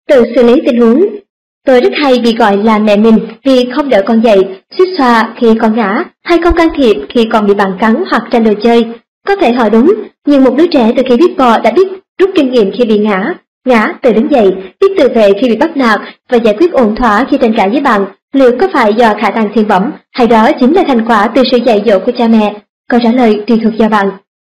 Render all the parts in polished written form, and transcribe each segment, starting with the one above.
Tự xử lý tình huống. Tôi rất hay bị gọi là mẹ mình vì không đỡ con dậy, xuýt xoa khi con ngã, hay không can thiệp khi con bị bạn cắn hoặc tranh đồ chơi. Có thể họ đúng, nhưng một đứa trẻ từ khi biết bò đã biết rút kinh nghiệm khi bị ngã tự đứng dậy, biết tự vệ khi bị bắt nạt và giải quyết ổn thỏa khi tranh cãi với bạn. Liệu có phải do khả năng thiên bẩm, hay đó chính là thành quả từ sự dạy dỗ của cha mẹ? Câu trả lời tùy thuộc vào bạn.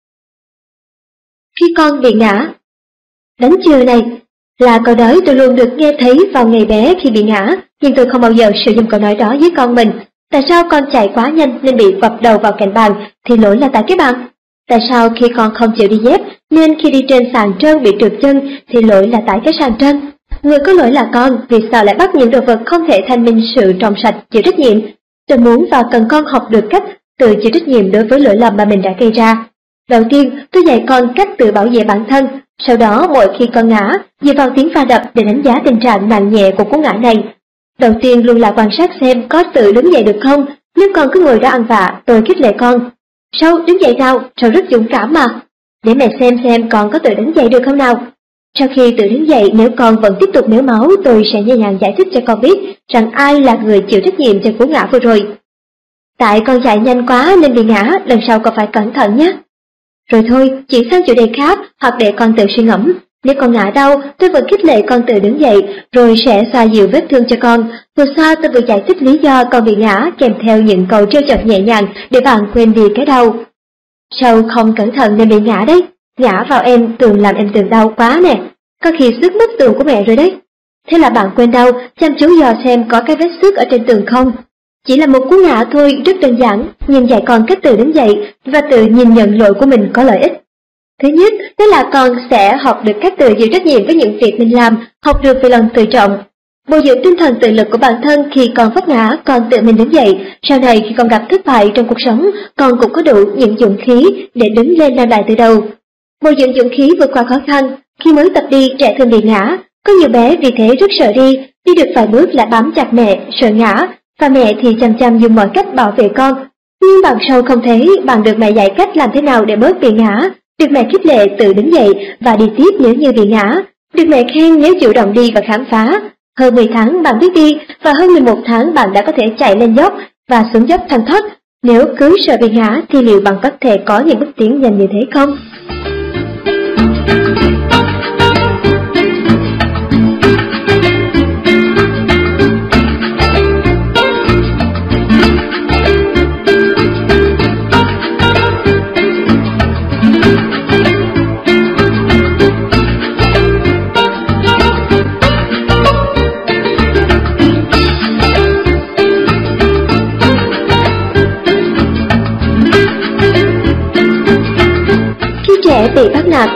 Khi con bị ngã. Đánh chưa này là câu nói tôi luôn được nghe thấy vào ngày bé khi bị ngã, nhưng tôi không bao giờ sử dụng câu nói đó với con mình. Tại sao con chạy quá nhanh nên bị quặp đầu vào cạnh bàn thì lỗi là tại cái bàn? Tại sao khi con không chịu đi dép nên khi đi trên sàn trơn bị trượt chân thì lỗi là tại cái sàn trơn? Người có lỗi là con, vì sao lại bắt những đồ vật không thể thanh minh sự trong sạch chịu trách nhiệm? Tôi muốn và cần con học được cách tự chịu trách nhiệm đối với lỗi lầm mà mình đã gây ra. Đầu tiên, tôi dạy con cách tự bảo vệ bản thân. Sau đó, mỗi khi con ngã, dựa vào tiếng va đập để đánh giá tình trạng nặng nhẹ của cú ngã này. Đầu tiên luôn là quan sát xem có tự đứng dậy được không. Nếu con cứ ngồi đó ăn vạ, tôi khích lệ con. Sao đứng dậy nào, sao rất dũng cảm mà. Để mẹ xem con có tự đứng dậy được không nào. Sau khi tự đứng dậy, nếu con vẫn tiếp tục mếu máu, tôi sẽ nhẹ nhàng giải thích cho con biết rằng ai là người chịu trách nhiệm cho cú ngã vừa rồi. Tại con chạy nhanh quá nên bị ngã, lần sau con phải cẩn thận nhé. Rồi thôi, chuyển sang chủ đề khác hoặc để con tự suy ngẫm. Nếu con ngã đau, tôi vẫn khích lệ con tự đứng dậy, rồi sẽ xoa dịu vết thương cho con. Vừa xoa tôi vừa giải thích lý do con bị ngã kèm theo những câu trêu chọc nhẹ nhàng để bạn quên đi cái đau. Sao không cẩn thận nên bị ngã đấy? Ngã vào em thường làm em tưởng đau quá nè. Có khi xước mất tường của mẹ rồi đấy. Thế là bạn quên đau, chăm chú dò xem có cái vết xước ở trên tường không. Chỉ là một cú ngã thôi, rất đơn giản, nhưng dạy con cách tự đứng dậy và tự nhìn nhận lỗi của mình có lợi ích. Thứ nhất, đó là con sẽ học được cách tự chịu trách nhiệm với những việc mình làm, học được về lòng tự trọng. Bồi dưỡng tinh thần tự lực của bản thân khi con vấp ngã, con tự mình đứng dậy. Sau này khi con gặp thất bại trong cuộc sống, con cũng có đủ những dũng khí để đứng lên làm lại từ đầu. Bồi dưỡng dũng khí vượt qua khó khăn. Khi mới tập đi, trẻ thường bị ngã. Có nhiều bé vì thế rất sợ đi được vài bước lại bám chặt mẹ, sợ ngã. Và mẹ thì chăm dùng mọi cách bảo vệ con. Nhưng bạn sau không thấy, bạn được mẹ dạy cách làm thế nào để bớt bị ngã, được mẹ khích lệ tự đứng dậy và đi tiếp nếu như bị ngã, được mẹ khen nếu chủ động đi và khám phá. Hơn 10 tháng bạn biết đi và hơn 11 tháng bạn đã có thể chạy lên dốc và xuống dốc thăng thoát. Nếu cứ sợ bị ngã thì liệu bạn có thể có những bước tiến nhanh như thế không? Trẻ bị bắt nạt.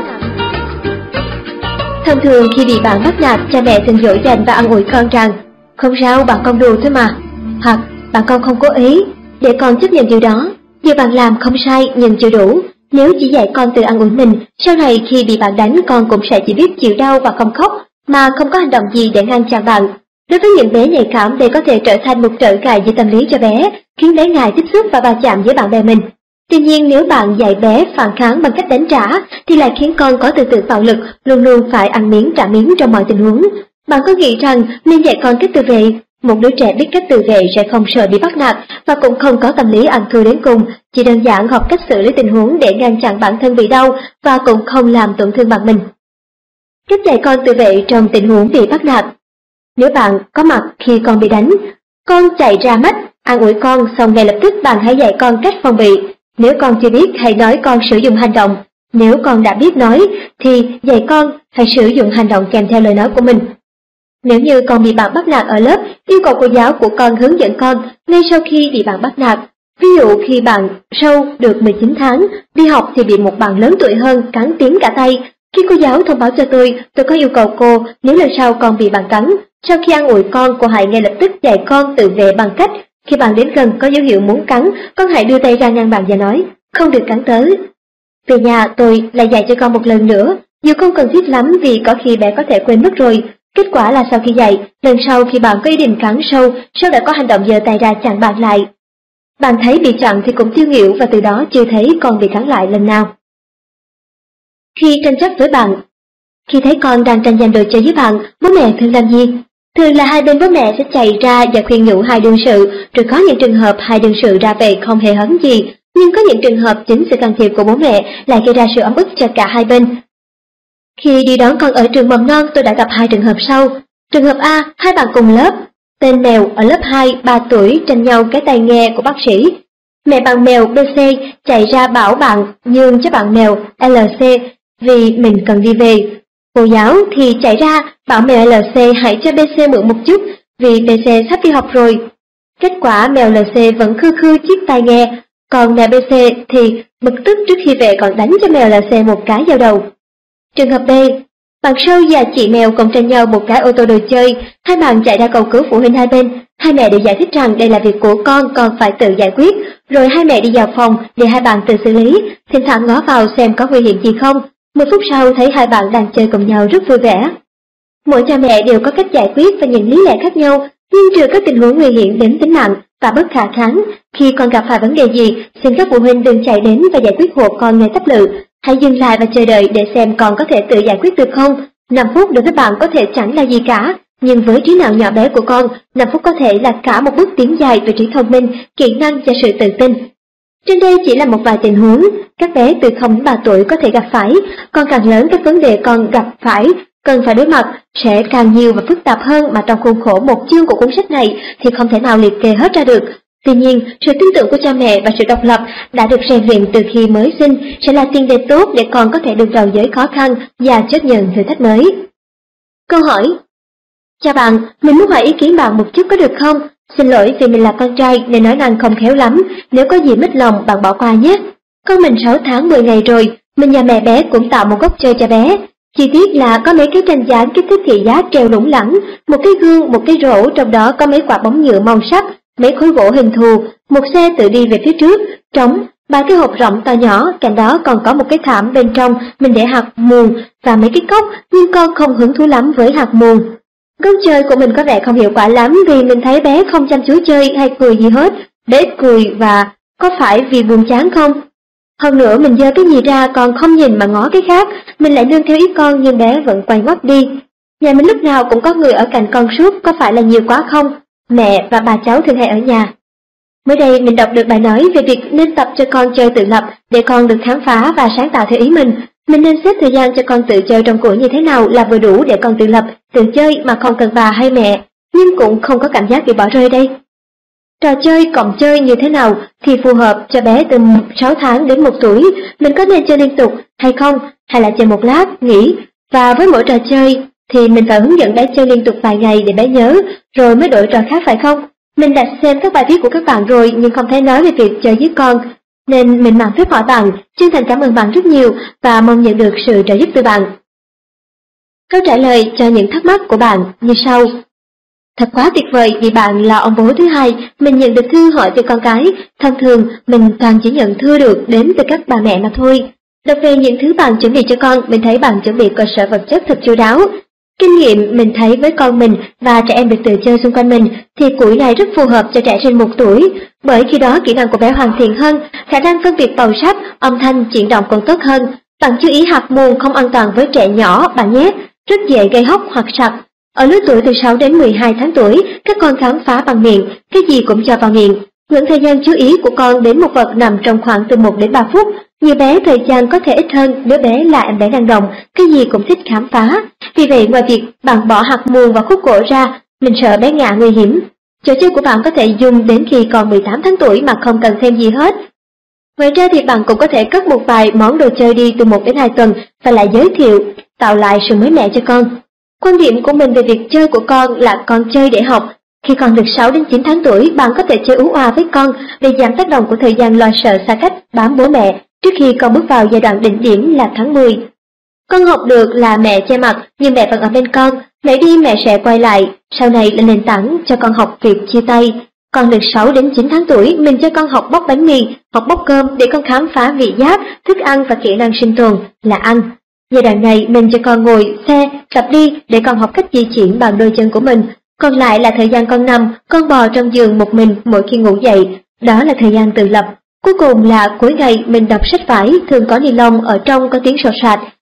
Thông thường khi bị bạn bắt nạt, cha mẹ thường dỗ dành và an ủi con rằng không sao, bạn con đùa thôi mà, hoặc bạn con không cố ý, để con chấp nhận điều đó. Điều bạn làm không sai nhưng chưa đủ. Nếu chỉ dạy con tự an ủi mình, sau này khi bị bạn đánh con cũng sẽ chỉ biết chịu đau và không khóc, mà không có hành động gì để ngăn chặn bạn. Đối với những bé nhạy cảm, đây có thể trở thành một trở ngại về tâm lý cho bé, khiến bé ngại tiếp xúc và va chạm với bạn bè mình. Tuy nhiên nếu bạn dạy bé phản kháng bằng cách đánh trả thì lại khiến con có tư tưởng bạo lực, luôn luôn phải ăn miếng trả miếng trong mọi tình huống. Bạn có nghĩ rằng nên dạy con cách tự vệ? Một đứa trẻ biết cách tự vệ sẽ không sợ bị bắt nạt và cũng không có tâm lý ăn thua đến cùng, chỉ đơn giản học cách xử lý tình huống để ngăn chặn bản thân bị đau và cũng không làm tổn thương bạn mình. Cách dạy con tự vệ trong tình huống bị bắt nạt. Nếu bạn có mặt khi con bị đánh, con chạy ra mắt, an ủi con, xong ngay lập tức bạn hãy dạy con cách phòng bị. Nếu con chưa biết, hãy nói con sử dụng hành động. Nếu con đã biết nói, thì dạy con hãy sử dụng hành động kèm theo lời nói của mình. Nếu như con bị bạn bắt nạt ở lớp, yêu cầu cô giáo của con hướng dẫn con ngay sau khi bị bạn bắt nạt. Ví dụ khi bạn Sâu được 19 tháng, đi học thì bị một bạn lớn tuổi hơn cắn tím cả tay. Khi cô giáo thông báo cho tôi có yêu cầu cô nếu lần sau con bị bạn cắn. Sau khi an ủi con, cô hãy ngay lập tức dạy con tự vệ bằng cách khi bạn đến gần có dấu hiệu muốn cắn, con hãy đưa tay ra ngăn bạn và nói, không được cắn tới. Về nhà tôi lại dạy cho con một lần nữa, dù không cần thiết lắm vì có khi bé có thể quên mất rồi. Kết quả là sau khi dạy, lần sau khi bạn có ý định cắn Sâu đã có hành động giơ tay ra chặn bạn lại. Bạn thấy bị chặn thì cũng tiêu nghỉu và từ đó chưa thấy con bị cắn lại lần nào. Khi tranh chấp với bạn. Khi thấy con đang tranh giành đồ chơi với bạn, bố mẹ thường làm gì? Thường là hai bên bố mẹ sẽ chạy ra và khuyên nhủ hai đương sự, rồi có những trường hợp hai đương sự ra về không hề hấn gì, nhưng có những trường hợp chính sự can thiệp của bố mẹ lại gây ra sự ấm ức cho cả hai bên. Khi đi đón con ở trường mầm non, tôi đã gặp hai trường hợp sau. Trường hợp A, hai bạn cùng lớp. Tên mèo ở lớp 2, 3 tuổi tranh nhau cái tai nghe của bác sĩ. Mẹ bạn mèo BC chạy ra bảo bạn nhường cho bạn mèo LC vì mình cần đi về. Cô giáo thì chạy ra bảo mèo LC hãy cho BC mượn một chút vì BC sắp đi học rồi. Kết quả mèo LC vẫn khư khư chiếc tai nghe, còn mèo BC thì bực tức trước khi về còn đánh cho mèo LC một cái vào đầu. Trường hợp B, bạn Sâu và chị mèo cùng tranh nhau một cái ô tô đồ chơi, hai bạn chạy ra cầu cứu phụ huynh hai bên. Hai mẹ đều giải thích rằng đây là việc của con phải tự giải quyết, rồi hai mẹ đi vào phòng để hai bạn tự xử lý, thỉnh thoảng ngó vào xem có nguy hiểm gì không. 10 phút sau thấy hai bạn đang chơi cùng nhau rất vui vẻ. Mỗi cha mẹ đều có cách giải quyết và những lý lẽ khác nhau, nhưng trừ các tình huống nguy hiểm đến tính mạng và bất khả kháng, khi con gặp phải vấn đề gì, xin các phụ huynh đừng chạy đến và giải quyết hộ con ngay tấp lự. Hãy dừng lại và chờ đợi để xem con có thể tự giải quyết được không. 5 phút đối với bạn có thể chẳng là gì cả, nhưng với trí não nhỏ bé của con, 5 phút có thể là cả một bước tiến dài về trí thông minh, kỹ năng và sự tự tin. Trên đây chỉ là một vài tình huống các bé từ 0 đến 3 tuổi có thể gặp phải, còn càng lớn các vấn đề con gặp phải, cần phải đối mặt sẽ càng nhiều và phức tạp hơn mà trong khuôn khổ một chương của cuốn sách này thì không thể nào liệt kê hết ra được. Tuy nhiên, sự tin tưởng của cha mẹ và sự độc lập đã được rèn luyện từ khi mới sinh sẽ là tiền đề tốt để con có thể đương đầu với khó khăn và chấp nhận thử thách mới. Câu hỏi: chào bạn, mình muốn hỏi ý kiến bạn một chút có được không? Xin lỗi vì mình là con trai nên nói năng không khéo lắm, nếu có gì mít lòng bạn bỏ qua nhé. Con mình 6 tháng 10 ngày rồi, mình và mẹ bé cũng tạo một góc chơi cho bé. Chi tiết là có mấy cái tranh dáng kích thích thị giác treo lủng lẳng, một cái gương, một cái rổ, trong đó có mấy quả bóng nhựa màu sắc, mấy khối gỗ hình thù, một xe tự đi về phía trước, trống, 3 cái hộp rỗng to nhỏ, cạnh đó còn có một cái thảm bên trong mình để hạt muồng và mấy cái cốc, nhưng con không hứng thú lắm với hạt muồng. Góc chơi của mình có vẻ không hiệu quả lắm vì mình thấy bé không chăm chú chơi hay cười gì hết, bé ít cười và có phải vì buồn chán không? Hơn nữa mình giơ cái gì ra còn không nhìn mà ngó cái khác, mình lại nương theo ý con nhưng bé vẫn quay ngoắt đi. Nhà mình lúc nào cũng có người ở cạnh con suốt, có phải là nhiều quá không? Mẹ và bà cháu thường hay ở nhà. Mới đây mình đọc được bài nói về việc nên tập cho con chơi tự lập để con được khám phá và sáng tạo theo ý mình. Mình nên xếp thời gian cho con tự chơi trong củi như thế nào là vừa đủ để con tự lập, tự chơi mà không cần bà hay mẹ, nhưng cũng không có cảm giác bị bỏ rơi đây. Trò chơi cộng chơi như thế nào thì phù hợp cho bé từ 6 tháng đến 1 tuổi, mình có nên chơi liên tục hay không, hay là chơi một lát, nghỉ, và với mỗi trò chơi thì mình phải hướng dẫn bé chơi liên tục vài ngày để bé nhớ, rồi mới đổi trò khác phải không? Mình đã xem các bài viết của các bạn rồi nhưng không thấy nói về việc chơi với con, nên mình mang phép hỏi bạn, chân thành cảm ơn bạn rất nhiều và mong nhận được sự trợ giúp từ bạn. Câu trả lời cho những thắc mắc của bạn như sau. Thật quá tuyệt vời vì bạn là ông bố thứ hai, mình nhận được thư hỏi về con cái, thông thường mình toàn chỉ nhận thư được đến từ các bà mẹ mà thôi. Đọc về những thứ bạn chuẩn bị cho con, mình thấy bạn chuẩn bị cơ sở vật chất thật chu đáo. Kinh nghiệm mình thấy với con mình và trẻ em được tự chơi xung quanh mình thì củi này rất phù hợp cho trẻ trên 1 tuổi, bởi khi đó kỹ năng của bé hoàn thiện hơn, khả năng phân biệt màu sắc, âm thanh, chuyển động còn tốt hơn. Bạn chú ý hạt muồng không an toàn với trẻ nhỏ bạn nhé, rất dễ gây hốc hoặc sặc. Ở lứa tuổi từ 6 đến 12 tháng tuổi, các con khám phá bằng miệng, cái gì cũng cho vào miệng. Ngưỡng thời gian chú ý của con đến một vật nằm trong khoảng từ 1 đến 3 phút. Nhiều bé thời gian có thể ít hơn, đứa bé là em bé năng động, cái gì cũng thích khám phá. Vì vậy ngoài việc bạn bỏ hạt muồng và khúc gỗ ra, mình sợ bé ngã nguy hiểm. Trò chơi của bạn có thể dùng đến khi còn 18 tháng tuổi mà không cần thêm gì hết. Ngoài ra thì bạn cũng có thể cất một vài món đồ chơi đi từ 1 đến 2 tuần và lại giới thiệu, tạo lại sự mới mẻ cho con. Quan điểm của mình về việc chơi của con là con chơi để học. Khi con được 6 đến 9 tháng tuổi, bạn có thể chơi ú oa với con để giảm tác động của thời gian lo sợ xa cách bám bố mẹ trước khi con bước vào giai đoạn đỉnh điểm là tháng 10. Con học được là mẹ che mặt nhưng mẹ vẫn ở bên con, mẹ đi mẹ sẽ quay lại, sau này là nền tảng cho con học việc chia tay. Con được 6 đến 9 tháng tuổi, mình cho con học bóc bánh mì, học bóc cơm để con khám phá vị giác, thức ăn và kỹ năng sinh tồn là ăn. Giai đoạn này mình cho con ngồi xe, tập đi để con học cách di chuyển bằng đôi chân của mình. Còn lại là thời gian con nằm, con bò trong giường một mình mỗi khi ngủ dậy, đó là thời gian tự lập. Cuối cùng là cuối ngày mình đọc sách vải, thường có ni lông ở trong có tiếng sột soạt,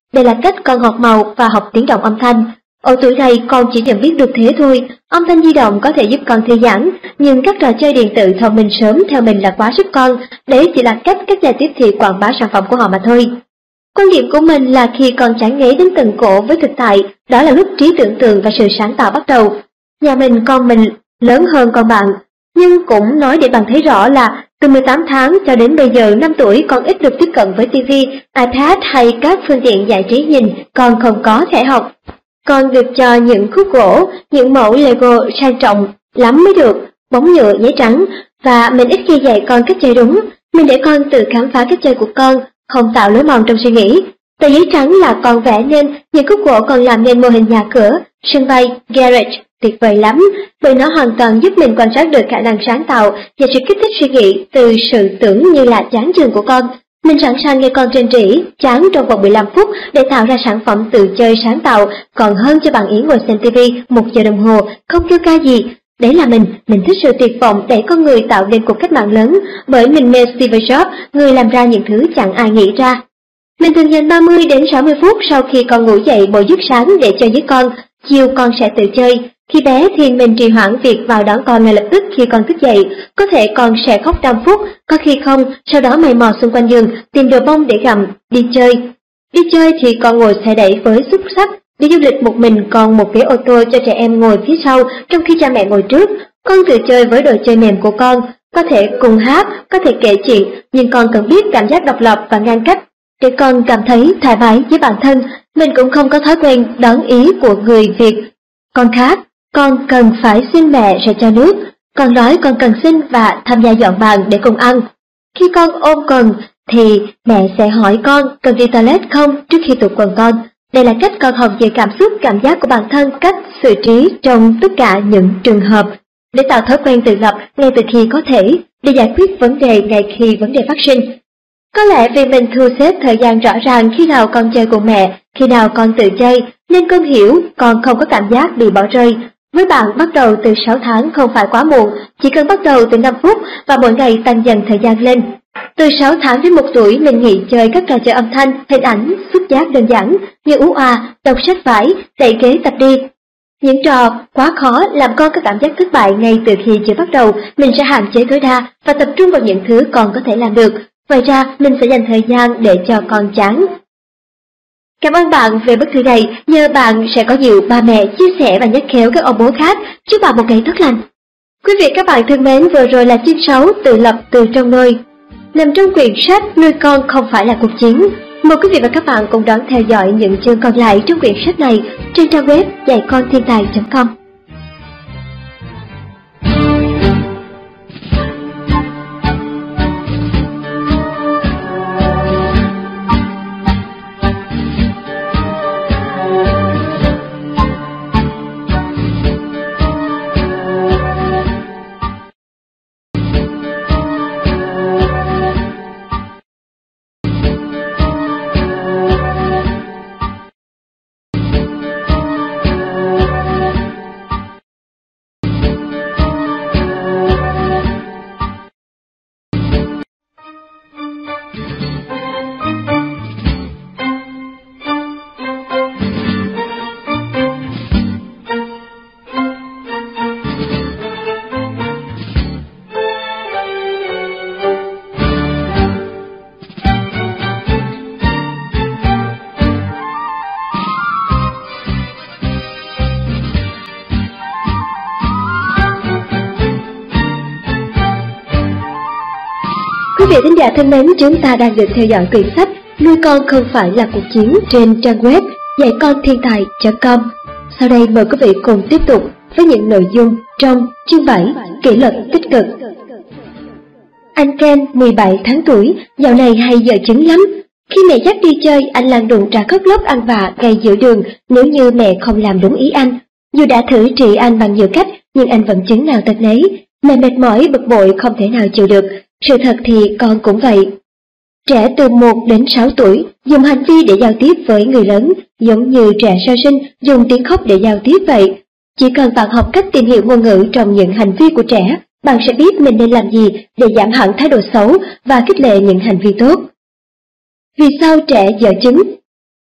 Đây là cách con học màu và học tiếng động âm thanh. Ở tuổi này con chỉ nhận biết được thế thôi. Âm thanh di động có thể giúp con thư giãn, nhưng các trò chơi điện tử thông minh sớm theo mình là quá sức con. Đấy chỉ là cách các nhà tiếp thị quảng bá sản phẩm của họ mà thôi. Quan điểm của mình là khi con chán ngấy đến từng cổ với thực tại, đó là lúc trí tưởng tượng và sự sáng tạo bắt đầu. Nhà mình con mình lớn hơn con bạn, nhưng cũng nói để bạn thấy rõ là từ 18 tháng cho đến bây giờ 5 tuổi con ít được tiếp cận với TV, iPad hay các phương tiện giải trí nhìn, con không có thể học. Con được cho những khúc gỗ, những mẫu Lego sang trọng lắm mới được, bóng nhựa, giấy trắng, và mình ít khi dạy con cách chơi đúng. Mình để con tự khám phá cách chơi của con, không tạo lối mòn trong suy nghĩ. Tờ giấy trắng là con vẽ nên, những khúc gỗ còn làm nên mô hình nhà cửa, sân bay, garage. Tuyệt vời lắm, bởi nó hoàn toàn giúp mình quan sát được khả năng sáng tạo và sự kích thích suy nghĩ từ sự tưởng như là chán chường của con. Mình sẵn sàng nghe con rên rỉ, chán trong vòng 15 phút để tạo ra sản phẩm tự chơi sáng tạo, còn hơn cho bạn ý ngồi xem TV 1 giờ đồng hồ, không kêu ca gì. Đấy là mình thích sự tuyệt vọng để con người tạo nên cuộc cách mạng lớn, bởi mình mê Steve Jobs, người làm ra những thứ chẳng ai nghĩ ra. Mình thường dành 30 đến 60 phút sau khi con ngủ dậy bồi giấc sáng để chơi với con, chiều con sẽ tự chơi. Khi bé thì mình trì hoãn việc vào đón con ngay lập tức khi con thức dậy, có thể con sẽ khóc 5 phút, có khi không, sau đó mày mò xung quanh giường, tìm đồ bông để gặm, đi chơi. Đi chơi thì con ngồi xe đẩy với xúc xắc, đi du lịch một mình con một ghế ô tô cho trẻ em ngồi phía sau trong khi cha mẹ ngồi trước. Con tự chơi với đồ chơi mềm của con, có thể cùng hát, có thể kể chuyện, nhưng con cần biết cảm giác độc lập và ngăn cách để con cảm thấy thoải mái với bản thân. Mình cũng không có thói quen đón ý của người Việt. Con khác, con cần phải xin mẹ sẽ cho nước, con nói con cần xin và tham gia dọn bàn để cùng ăn. Khi con ôm quần thì mẹ sẽ hỏi con cần đi toilet không trước khi tụt quần con. Đây là cách con học về cảm xúc, cảm giác của bản thân, cách xử trí trong tất cả những trường hợp, để tạo thói quen tự lập ngay từ khi có thể, để giải quyết vấn đề ngay khi vấn đề phát sinh. Có lẽ vì mình thu xếp thời gian rõ ràng khi nào con chơi cùng mẹ, khi nào con tự chơi, nên con hiểu con không có cảm giác bị bỏ rơi. Với bạn, bắt đầu từ 6 tháng không phải quá muộn, chỉ cần bắt đầu từ 5 phút và mỗi ngày tăng dần thời gian lên. Từ 6 tháng đến 1 tuổi, mình nghỉ chơi các trò chơi âm thanh, hình ảnh, xúc giác đơn giản như ú a, đọc sách vải, đẩy ghế tập đi. Những trò quá khó làm con có cảm giác thất bại ngay từ khi chưa bắt đầu, mình sẽ hạn chế tối đa và tập trung vào những thứ con có thể làm được. Ngoài ra, mình sẽ dành thời gian để cho con chán. Cảm ơn bạn về bức thư này, nhờ bạn sẽ có nhiều ba mẹ chia sẻ và nhắc khéo các ông bố khác. Chúc bạn một ngày tốt lành. Quý vị các bạn thân mến, vừa rồi là chương 6 tự lập từ trong nôi, nằm trong quyển sách Nuôi con không phải là cuộc chiến. Mời quý vị và các bạn cùng đón theo dõi những chương còn lại trong quyển sách này trên trang web dạy-con-thiên-tài.com. Quý vị thính giả thân mến, chúng ta đang được theo dõi quyển sách Nuôi con không phải là cuộc chiến trên trang web dạy-con-thiên-tài.com. Sau đây mời quý vị cùng tiếp tục với những nội dung trong chương 7 kỷ luật tích cực. Anh Ken, 17 tháng tuổi, dạo này hay dở chứng lắm. Khi mẹ dắt đi chơi, anh lăn đùng ra khóc lóc ăn vạ ngay giữa đường nếu như mẹ không làm đúng ý anh. Dù đã thử trị anh bằng nhiều cách, nhưng anh vẫn chứng nào tật nấy. Mẹ mệt mỏi, bực bội không thể nào chịu được. Sự thật thì con cũng vậy. Trẻ từ 1 đến 6 tuổi dùng hành vi để giao tiếp với người lớn, giống như trẻ sơ sinh dùng tiếng khóc để giao tiếp vậy. Chỉ cần bạn học cách tìm hiểu ngôn ngữ trong những hành vi của trẻ, bạn sẽ biết mình nên làm gì để giảm hẳn thái độ xấu và khích lệ những hành vi tốt. Vì sao trẻ dở chứng?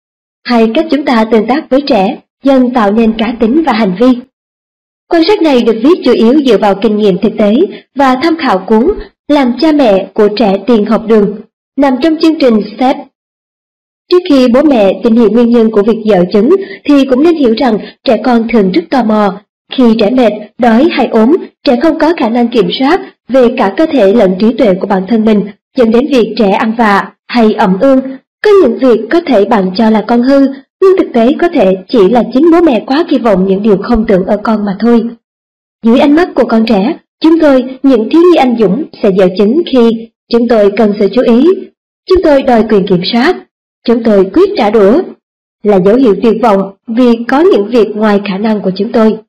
hay cách chúng ta tương tác với trẻ dần tạo nên cá tính và hành vi. Quan sát này được viết chủ yếu dựa vào kinh nghiệm thực tế và tham khảo cuốn Làm cha mẹ của trẻ tiền học đường, nằm trong chương trình STEP. Trước khi bố mẹ tìm hiểu nguyên nhân của việc dở chứng thì cũng nên hiểu rằng trẻ con thường rất tò mò. Khi trẻ mệt, đói hay ốm, trẻ không có khả năng kiểm soát về cả cơ thể lẫn trí tuệ của bản thân mình, dẫn đến việc trẻ ăn vạ hay ẩm ương. Có những việc có thể bạn cho là con hư, nhưng thực tế có thể chỉ là chính bố mẹ quá kỳ vọng những điều không tưởng ở con mà thôi. Dưới ánh mắt của con trẻ, chúng tôi, những thiếu nhi anh dũng, sẽ dở chứng khi chúng tôi cần sự chú ý, chúng tôi đòi quyền kiểm soát, chúng tôi quyết trả đũa, là dấu hiệu tuyệt vọng vì có những việc ngoài khả năng của chúng tôi.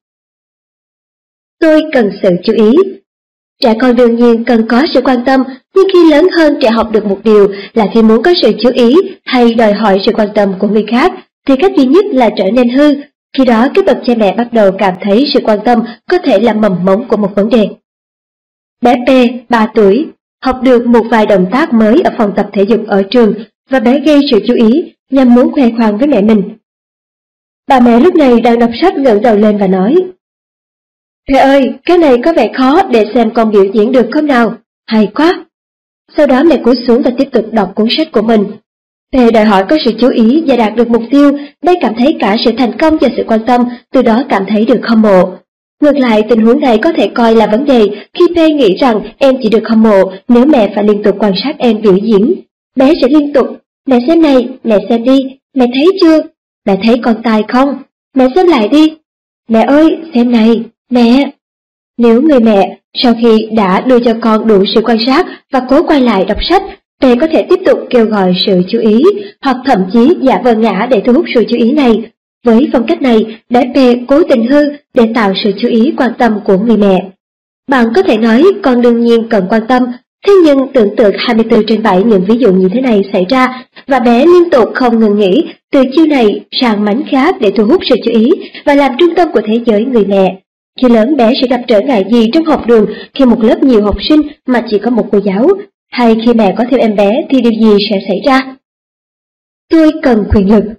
Tôi cần sự chú ý. Trẻ con đương nhiên cần có sự quan tâm, nhưng khi lớn hơn trẻ học được một điều là khi muốn có sự chú ý hay đòi hỏi sự quan tâm của người khác, thì cách duy nhất là trở nên hư. Khi đó các bậc cha mẹ bắt đầu cảm thấy sự quan tâm có thể là mầm mống của một vấn đề. Bé P, 3 tuổi, học được một vài động tác mới ở phòng tập thể dục ở trường và bé gây sự chú ý nhằm muốn khoe khoang với mẹ mình. Bà mẹ lúc này đang đọc sách ngẩng đầu lên và nói: "Thầy ơi, cái này có vẻ khó, để xem con biểu diễn được không nào? Hay quá!" Sau đó mẹ cúi xuống và tiếp tục đọc cuốn sách của mình. Thầy đòi hỏi có sự chú ý và đạt được mục tiêu, đây cảm thấy cả sự thành công và sự quan tâm, từ đó cảm thấy được hâm mộ. Ngược lại, tình huống này có thể coi là vấn đề khi P nghĩ rằng em chỉ được hâm mộ nếu mẹ phải liên tục quan sát em biểu diễn. Bé sẽ liên tục: "Mẹ xem này, mẹ xem đi, mẹ thấy chưa? Mẹ thấy con tài không? Mẹ xem lại đi. Mẹ ơi, xem này, mẹ." Nếu người mẹ, sau khi đã đưa cho con đủ sự quan sát và cố quay lại đọc sách, P có thể tiếp tục kêu gọi sự chú ý, hoặc thậm chí giả vờ ngã để thu hút sự chú ý này. Với phong cách này, bé P cố tình hư để tạo sự chú ý quan tâm của người mẹ. Bạn có thể nói con đương nhiên cần quan tâm, thế nhưng tưởng tượng 24/7 những ví dụ như thế này xảy ra, và bé liên tục không ngừng nghỉ từ chiêu này sang mánh khác để thu hút sự chú ý và làm trung tâm của thế giới người mẹ. Khi lớn, bé sẽ gặp trở ngại gì trong học đường khi một lớp nhiều học sinh mà chỉ có một cô giáo? Hay khi mẹ có thêm em bé thì điều gì sẽ xảy ra? Tôi cần quyền lực.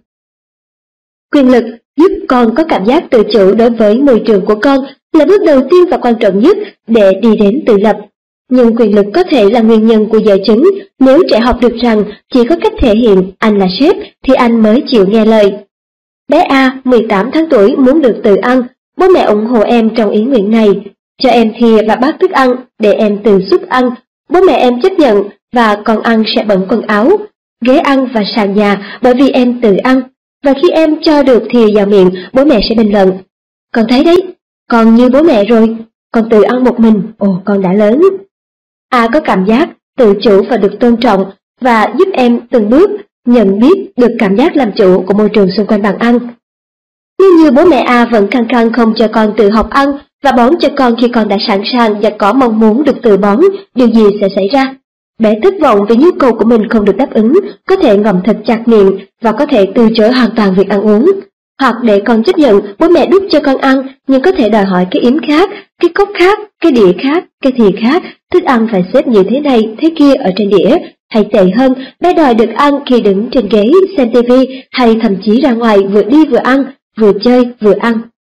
Quyền lực giúp con có cảm giác tự chủ đối với môi trường của con là bước đầu tiên và quan trọng nhất để đi đến tự lập. Nhưng quyền lực có thể là nguyên nhân của dở chứng. Nếu trẻ học được rằng chỉ có cách thể hiện anh là sếp thì anh mới chịu nghe lời. Bé A, 18 tháng tuổi, muốn được tự ăn. Bố mẹ ủng hộ em trong ý nguyện này. Cho em thìa và bát thức ăn để em tự giúp ăn. Bố mẹ em chấp nhận và con ăn sẽ bận quần áo, ghế ăn và sàn nhà bởi vì em tự ăn. Và khi em cho được thìa vào miệng, bố mẹ sẽ bình luận: "Con thấy đấy, con như bố mẹ rồi, con tự ăn một mình, ồ con đã lớn." A có cảm giác tự chủ và được tôn trọng, và giúp em từng bước nhận biết được cảm giác làm chủ của môi trường xung quanh bàn ăn. Nếu như bố mẹ A vẫn khăng khăng không cho con tự học ăn và bón cho con khi con đã sẵn sàng và có mong muốn được tự bón, điều gì sẽ xảy ra? Bé thất vọng vì nhu cầu của mình không được đáp ứng, có thể ngậm thật chặt miệng và có thể từ chối hoàn toàn việc ăn uống. Hoặc để con chấp nhận bố mẹ đút cho con ăn, nhưng có thể đòi hỏi cái yếm khác, cái cốc khác, cái đĩa khác, cái thìa khác, thức ăn phải xếp như thế này, thế kia ở trên đĩa. Hay tệ hơn, bé đòi được ăn khi đứng trên ghế, xem TV, hay thậm chí ra ngoài vừa đi vừa ăn, vừa chơi vừa ăn.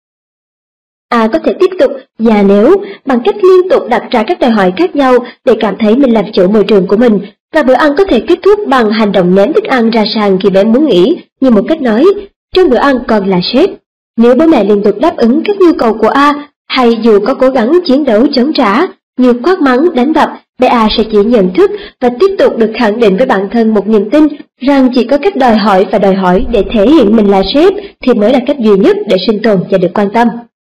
A có thể tiếp tục già nếu bằng cách liên tục đặt ra các đòi hỏi khác nhau để cảm thấy mình làm chủ môi trường của mình, và bữa ăn có thể kết thúc bằng hành động ném thức ăn ra sàn khi bé muốn nghỉ, như một cách nói: "Trong bữa ăn con là sếp." Nếu bố mẹ liên tục đáp ứng các nhu cầu của A, hay dù có cố gắng chiến đấu chống trả như quát mắng, đánh đập, bé A sẽ chỉ nhận thức và tiếp tục được khẳng định với bản thân một niềm tin rằng chỉ có cách đòi hỏi và đòi hỏi để thể hiện mình là sếp thì mới là cách duy nhất để sinh tồn và được quan tâm.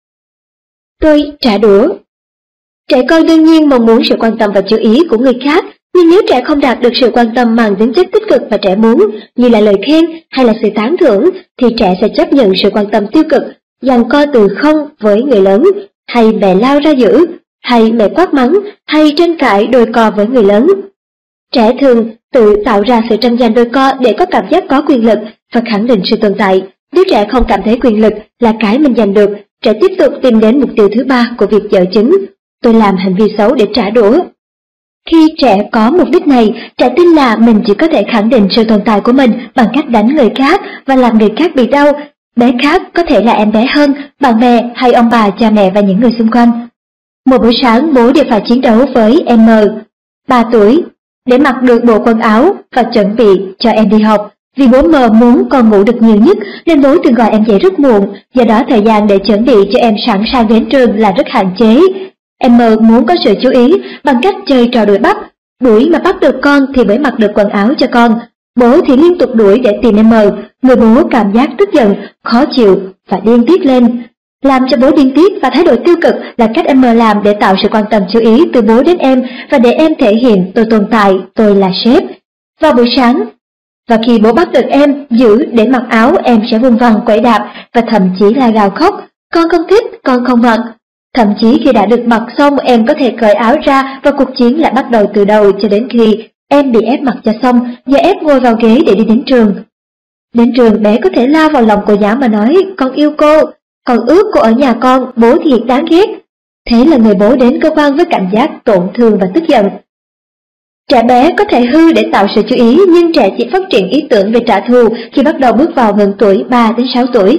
Tôi trả đũa. Trẻ con đương nhiên mong muốn sự quan tâm và chú ý của người khác, nhưng nếu trẻ không đạt được sự quan tâm mang tính chất tích cực mà trẻ muốn, như là lời khen hay là sự tán thưởng, thì trẻ sẽ chấp nhận sự quan tâm tiêu cực, giằng co từ không với người lớn, hay mẹ lao ra giữ, hay mẹ quát mắng, hay tranh cãi đôi co với người lớn. Trẻ thường tự tạo ra sự tranh giành đôi co để có cảm giác có quyền lực và khẳng định sự tồn tại. Nếu trẻ không cảm thấy quyền lực là cái mình giành được, trẻ tiếp tục tìm đến mục tiêu thứ ba của việc dở chứng: tôi làm hành vi xấu để trả đũa. Khi trẻ có mục đích này, trẻ tin là mình chỉ có thể khẳng định sự tồn tại của mình bằng cách đánh người khác và làm người khác bị đau. Bé khác có thể là em bé hơn, bạn bè hay ông bà, cha mẹ và những người xung quanh. Một buổi sáng, bố đều phải chiến đấu với em M, 3 tuổi, để mặc được bộ quần áo và chuẩn bị cho em đi học. Vì bố M muốn con ngủ được nhiều nhất nên bố thường gọi em dậy rất muộn, do đó thời gian để chuẩn bị cho em sẵn sàng đến trường là rất hạn chế. Em M muốn có sự chú ý bằng cách chơi trò đuổi bắt. Đuổi mà bắt được con thì mới mặc được quần áo cho con. Bố thì liên tục đuổi để tìm em M. Người bố cảm giác tức giận, khó chịu và điên tiết lên. Làm cho bố điên tiết và thái độ tiêu cực là cách em M làm để tạo sự quan tâm chú ý từ bố đến em và để em thể hiện tôi tồn tại, tôi là sếp. Vào buổi sáng, và khi bố bắt được em giữ để mặc áo, em sẽ vung vằng quẩy đạp và thậm chí là gào khóc. Con không thích, con không mặc. Thậm chí khi đã được mặc xong, em có thể cởi áo ra và cuộc chiến lại bắt đầu từ đầu cho đến khi em bị ép mặc cho xong, giờ ép ngồi vào ghế để đi đến trường. Đến trường, bé có thể lao vào lòng cô giáo mà nói, con yêu cô, còn ước cô ở nhà con, bố thiệt đáng ghét. Thế là người bố đến cơ quan với cảm giác tổn thương và tức giận. Trẻ bé có thể hư để tạo sự chú ý, nhưng trẻ chỉ phát triển ý tưởng về trả thù khi bắt đầu bước vào ngưỡng tuổi 3 đến 6 tuổi.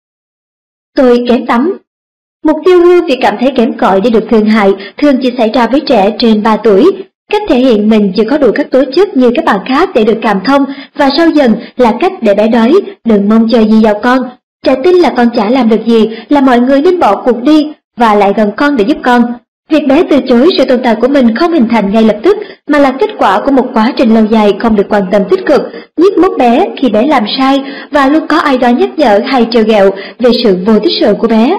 Tôi kém tắm. Mục tiêu hư vì cảm thấy kém cỏi để được thương hại thường chỉ xảy ra với trẻ trên 3 tuổi. Cách thể hiện mình chưa có đủ các tố chất như các bạn khác để được cảm thông, và sau dần là cách để bé đói, đừng mong chờ gì vào con. Trẻ tin là con chả làm được gì, là mọi người nên bỏ cuộc đi và lại gần con để giúp con. Việc bé từ chối sự tồn tại của mình không hình thành ngay lập tức, mà là kết quả của một quá trình lâu dài không được quan tâm tích cực, nhức móc bé khi bé làm sai và luôn có ai đó nhắc nhở hay trêu ghẹo về sự vô tích sự của bé.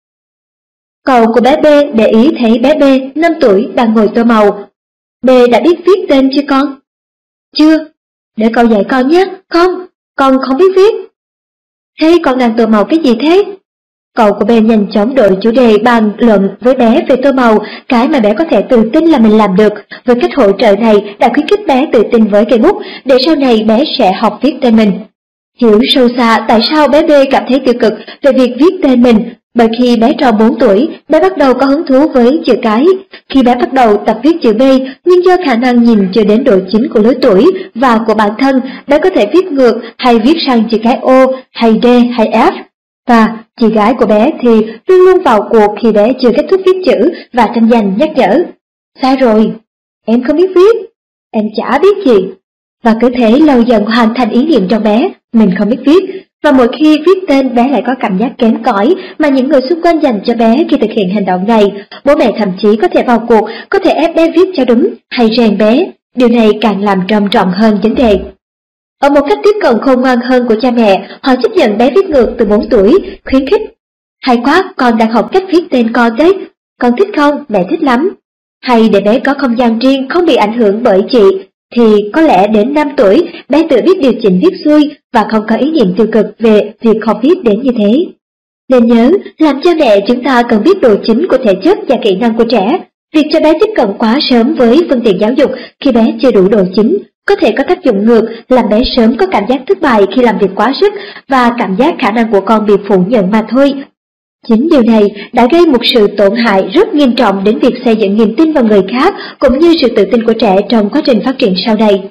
Cậu của bé B để ý thấy bé B, 5 tuổi, đang ngồi tô màu. B đã biết viết tên chưa con? Chưa. Để cậu dạy con nhé. Không, con không biết viết. Thế con đang tô màu cái gì thế? Cậu của B nhanh chóng đổi chủ đề bàn luận với bé về tô màu, cái mà bé có thể tự tin là mình làm được. Với cách hỗ trợ này đã khuyến khích bé tự tin với cây bút, để sau này bé sẽ học viết tên mình. Hiểu sâu xa tại sao bé B cảm thấy tiêu cực về việc viết tên mình, bởi khi bé tròn 4 tuổi, bé bắt đầu có hứng thú với chữ cái. Khi bé bắt đầu tập viết chữ B, nhưng do khả năng nhìn chưa đến độ chín của lứa tuổi và của bản thân, bé có thể viết ngược hay viết sang chữ cái O hay D hay F. Và chị gái của bé thì luôn luôn vào cuộc khi bé chưa kết thúc viết chữ và tranh giành nhắc nhở. Sai rồi, em không biết viết, em chả biết gì. Và cứ thế lâu dần hoàn thành ý niệm trong bé, mình không biết viết. Và mỗi khi viết tên, bé lại có cảm giác kém cỏi mà những người xung quanh dành cho bé khi thực hiện hành động này. Bố mẹ thậm chí có thể vào cuộc, có thể ép bé viết cho đúng hay rèn bé. Điều này càng làm trầm trọng hơn vấn đề. Ở một cách tiếp cận khôn ngoan hơn của cha mẹ, họ chấp nhận bé viết ngược từ 4 tuổi, khuyến khích. Hay quá, con đang học cách viết tên con đấy. Con thích không? Mẹ thích lắm. Hay để bé có không gian riêng, không bị ảnh hưởng bởi chị, thì có lẽ đến 5 tuổi, bé tự biết điều chỉnh viết xuôi và không có ý niệm tiêu cực về việc học viết đến như thế. Nên nhớ, làm cha mẹ chúng ta cần biết độ chính của thể chất và kỹ năng của trẻ. Việc cho bé tiếp cận quá sớm với phương tiện giáo dục khi bé chưa đủ độ chính có thể có tác dụng ngược, làm bé sớm có cảm giác thất bại khi làm việc quá sức và cảm giác khả năng của con bị phủ nhận mà thôi. Chính điều này đã gây một sự tổn hại rất nghiêm trọng đến việc xây dựng niềm tin vào người khác cũng như sự tự tin của trẻ trong quá trình phát triển sau này.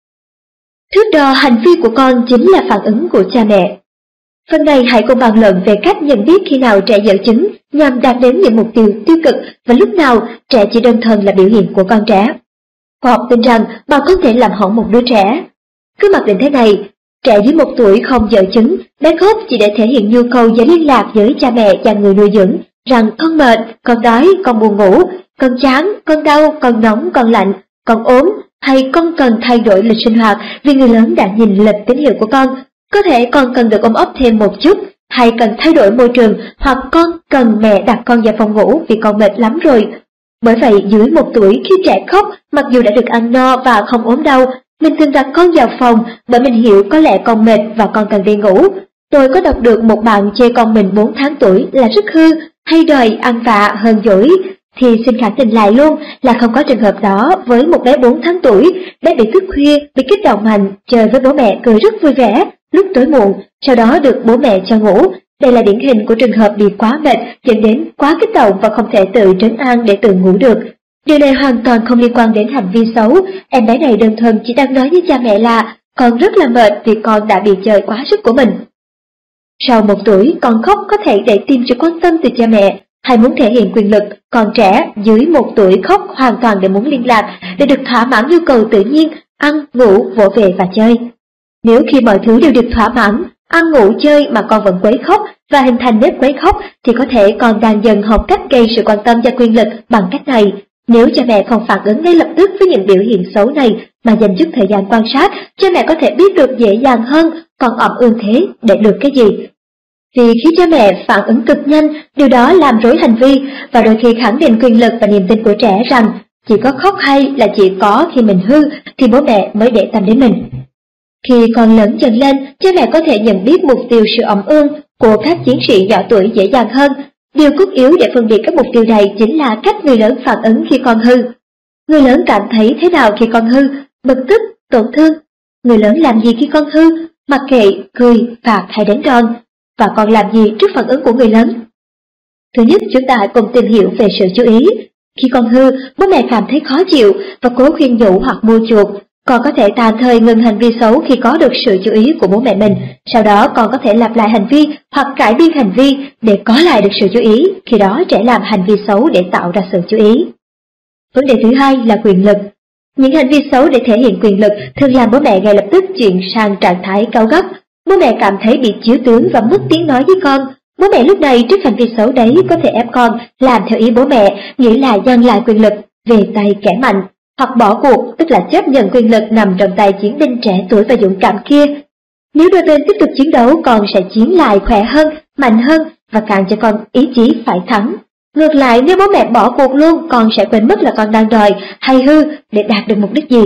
Thước đo hành vi của con chính là phản ứng của cha mẹ. Phần này hãy cùng bàn luận về cách nhận biết khi nào trẻ dở chứng nhằm đạt đến những mục tiêu tiêu cực và lúc nào trẻ chỉ đơn thuần là biểu hiện của con trẻ. Khoa học tin rằng bạn không thể làm hỏng một đứa trẻ. Cứ mặc định thế này, trẻ dưới 1 tuổi không dở chứng, bé khóc chỉ để thể hiện nhu cầu giữ liên lạc với cha mẹ và người nuôi dưỡng, rằng con mệt, con đói, con buồn ngủ, con chán, con đau, con nóng, con lạnh, con ốm, hay con cần thay đổi lịch sinh hoạt vì người lớn đã nhìn lệch tín hiệu của con. Có thể con cần được ôm ấp thêm một chút, hay cần thay đổi môi trường, hoặc con cần mẹ đặt con vào phòng ngủ vì con mệt lắm rồi. Bởi vậy, dưới 1 tuổi khi trẻ khóc, mặc dù đã được ăn no và không ốm đau, mình thường đặt con vào phòng bởi mình hiểu có lẽ con mệt và con cần đi ngủ. Tôi có đọc được một bạn chê con mình 4 tháng tuổi là rất hư, hay đòi ăn vạ hơn dỗi, thì xin khẳng định lại luôn là không có trường hợp đó với một bé 4 tháng tuổi. Bé bị thức khuya, bị kích động mạnh, chơi với bố mẹ cười rất vui vẻ lúc tối muộn, sau đó được bố mẹ cho ngủ. Đây là điển hình của trường hợp bị quá mệt dẫn đến quá kích động và không thể tự trấn an để tự ngủ được. Điều này hoàn toàn không liên quan đến hành vi xấu, em bé này đơn thuần chỉ đang nói với cha mẹ là con rất là mệt vì con đã bị chơi quá sức của mình. Sau 1 tuổi, con khóc có thể để tìm sự quan tâm từ cha mẹ, hay muốn thể hiện quyền lực, còn trẻ dưới 1 tuổi khóc hoàn toàn để muốn liên lạc, để được thỏa mãn nhu cầu tự nhiên, ăn, ngủ, vỗ về và chơi. Nếu khi mọi thứ đều được thỏa mãn, ăn ngủ chơi mà con vẫn quấy khóc và hình thành nếp quấy khóc, thì có thể con đang dần học cách gây sự quan tâm và quyền lực bằng cách này. Nếu cha mẹ không phản ứng ngay lập tức với những biểu hiện xấu này mà dành chút thời gian quan sát, cha mẹ có thể biết được dễ dàng hơn con ẩm ương thế để được cái gì. Vì khi cha mẹ phản ứng cực nhanh, điều đó làm rối hành vi và đôi khi khẳng định quyền lực và niềm tin của trẻ rằng chỉ có khóc hay là chỉ có khi mình hư thì bố mẹ mới để tâm đến mình. Khi con lớn dần lên, cha mẹ có thể nhận biết mục tiêu sự ẩm ương của các chiến sĩ nhỏ tuổi dễ dàng hơn. Điều cốt yếu để phân biệt các mục tiêu này chính là cách người lớn phản ứng khi con hư. Người lớn cảm thấy thế nào khi con hư? Bực tức, tổn thương. Người lớn làm gì khi con hư? Mặc kệ, cười, phạt hay đánh đòn. Và con làm gì trước phản ứng của người lớn? Thứ nhất, chúng ta hãy cùng tìm hiểu về sự chú ý. Khi con hư, bố mẹ cảm thấy khó chịu và cố khuyên nhủ hoặc mua chuộc. Con có thể tạm thời ngừng hành vi xấu khi có được sự chú ý của bố mẹ mình. Sau đó con có thể lặp lại hành vi hoặc cải biên hành vi để có lại được sự chú ý. Khi đó trẻ làm hành vi xấu để tạo ra sự chú ý. Vấn đề thứ hai là quyền lực. Những hành vi xấu để thể hiện quyền lực thường làm bố mẹ ngay lập tức chuyển sang trạng thái cáu gắt. Bố mẹ cảm thấy bị chiếu tướng và mất tiếng nói với con. Bố mẹ lúc này trước hành vi xấu đấy có thể ép con làm theo ý bố mẹ, nghĩa là giành lại quyền lực về tay kẻ mạnh, hoặc bỏ cuộc, tức là chấp nhận quyền lực nằm trong tay chiến binh trẻ tuổi và dũng cảm kia. Nếu đôi bên tiếp tục chiến đấu, con sẽ chiến lại khỏe hơn, mạnh hơn và càng cho con ý chí phải thắng. Ngược lại, nếu bố mẹ bỏ cuộc luôn, con sẽ quên mất là con đang đòi hay hư để đạt được mục đích gì.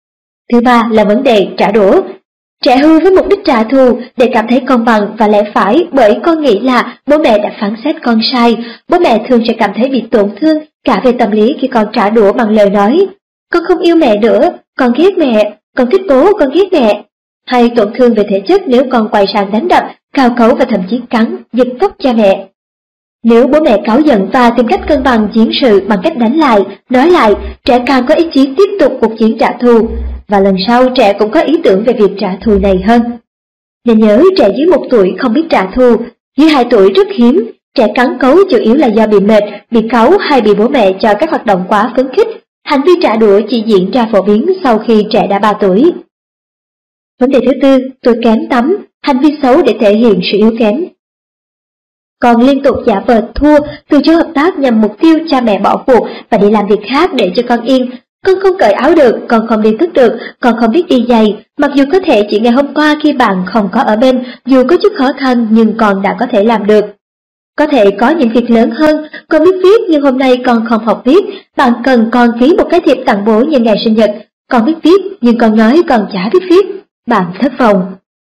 Thứ ba là vấn đề trả đũa. Trẻ hư với mục đích trả thù để cảm thấy công bằng và lẽ phải, bởi con nghĩ là bố mẹ đã phán xét con sai. Bố mẹ thường sẽ cảm thấy bị tổn thương cả về tâm lý khi con trả đũa bằng lời nói: con không yêu mẹ nữa, con ghét mẹ, con thích bố, con ghét mẹ. Hay tổn thương về thể chất nếu con quay sang đánh đập, cào cấu và thậm chí cắn, giật tóc cha mẹ. Nếu bố mẹ cáu giận và tìm cách cân bằng chiến sự bằng cách đánh lại, nói lại, trẻ càng có ý chí tiếp tục cuộc chiến trả thù, và lần sau trẻ cũng có ý tưởng về việc trả thù này hơn. Nên nhớ, trẻ dưới 1 tuổi không biết trả thù, dưới 2 tuổi rất hiếm. Trẻ cắn cấu chủ yếu là do bị mệt, bị cáu hay bị bố mẹ cho các hoạt động quá phấn khích. Hành vi trả đũa chỉ diễn ra phổ biến sau khi trẻ đã 3 tuổi. Vấn đề thứ tư, tôi kém tắm, hành vi xấu để thể hiện sự yếu kém. Con liên tục giả vờ thua, từ chối hợp tác nhằm mục tiêu cha mẹ bỏ cuộc và đi làm việc khác để cho con yên. Con không cởi áo được, con không đi thức được, con không biết đi giày, mặc dù có thể chỉ ngày hôm qua khi bạn không có ở bên, dù có chút khó khăn nhưng con đã có thể làm được. Có thể có những việc lớn hơn, con biết viết nhưng hôm nay con không học viết, bạn cần con ký một cái thiệp tặng bố nhân ngày sinh nhật. Con biết viết nhưng con nói con chả biết viết, bạn thất vọng.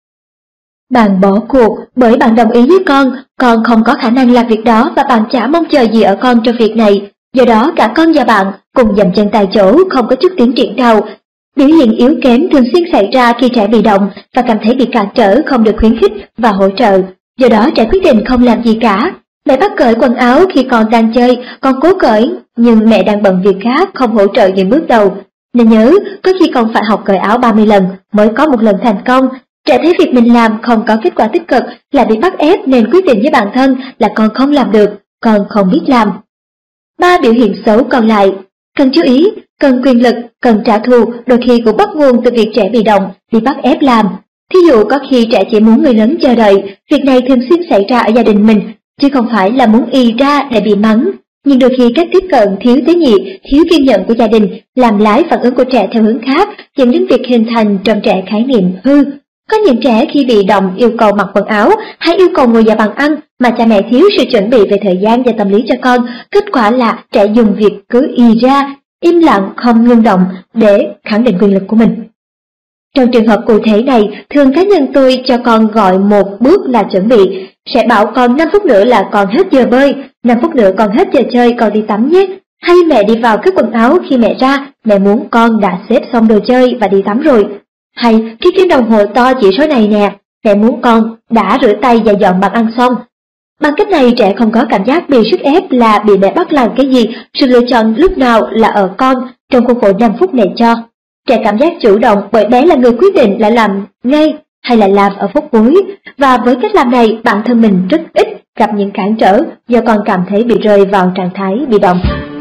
Bạn bỏ cuộc bởi bạn đồng ý với con không có khả năng làm việc đó và bạn chả mong chờ gì ở con trong việc này. Do đó cả con và bạn cùng dậm chân tại chỗ, không có chút tiến triển nào. Biểu hiện yếu kém thường xuyên xảy ra khi trẻ bị động và cảm thấy bị cản trở, không được khuyến khích và hỗ trợ. Do đó trẻ quyết định không làm gì cả. Mẹ bắt cởi quần áo khi con đang chơi, con cố cởi, nhưng mẹ đang bận việc khác, không hỗ trợ những bước đầu. Nên nhớ, có khi con phải học cởi áo 30 lần mới có 1 lần thành công. Trẻ thấy việc mình làm không có kết quả tích cực, là bị bắt ép nên quyết định với bản thân là con không làm được, con không biết làm. 3 biểu hiện xấu còn lại: cần chú ý, cần quyền lực, cần trả thù, đôi khi cũng bắt nguồn từ việc trẻ bị động, bị bắt ép làm. Thí dụ có khi trẻ chỉ muốn người lớn chờ đợi, việc này thường xuyên xảy ra ở gia đình mình, chứ không phải là muốn ì ra để bị mắng. Nhưng đôi khi cách tiếp cận thiếu tế nhị, thiếu kiên nhẫn của gia đình làm lái phản ứng của trẻ theo hướng khác, dẫn đến việc hình thành trong trẻ khái niệm hư. Có những trẻ khi bị động yêu cầu mặc quần áo hay yêu cầu ngồi vào bàn ăn mà cha mẹ thiếu sự chuẩn bị về thời gian và tâm lý cho con, kết quả là trẻ dùng việc cứ ì ra, im lặng không ngưng động để khẳng định quyền lực của mình. Trong trường hợp cụ thể này, thường cá nhân tôi cho con gọi 1 bước là chuẩn bị, sẽ bảo con 5 phút nữa là con hết giờ bơi, 5 phút nữa con hết giờ chơi, con đi tắm nhé. Hay mẹ đi vào cất quần áo, khi mẹ ra, mẹ muốn con đã xếp xong đồ chơi và đi tắm rồi. Hay cái đồng hồ to chỉ số này nè, mẹ muốn con đã rửa tay và dọn bàn ăn xong. Bằng cách này trẻ không có cảm giác bị sức ép là bị mẹ bắt làm cái gì, sự lựa chọn lúc nào là ở con trong khuôn khổ 5 phút mẹ cho. Trẻ cảm giác chủ động bởi bé là người quyết định là làm ngay hay là làm ở phút cuối, và với cách làm này bản thân mình rất ít gặp những cản trở do con cảm thấy bị rơi vào trạng thái bị động.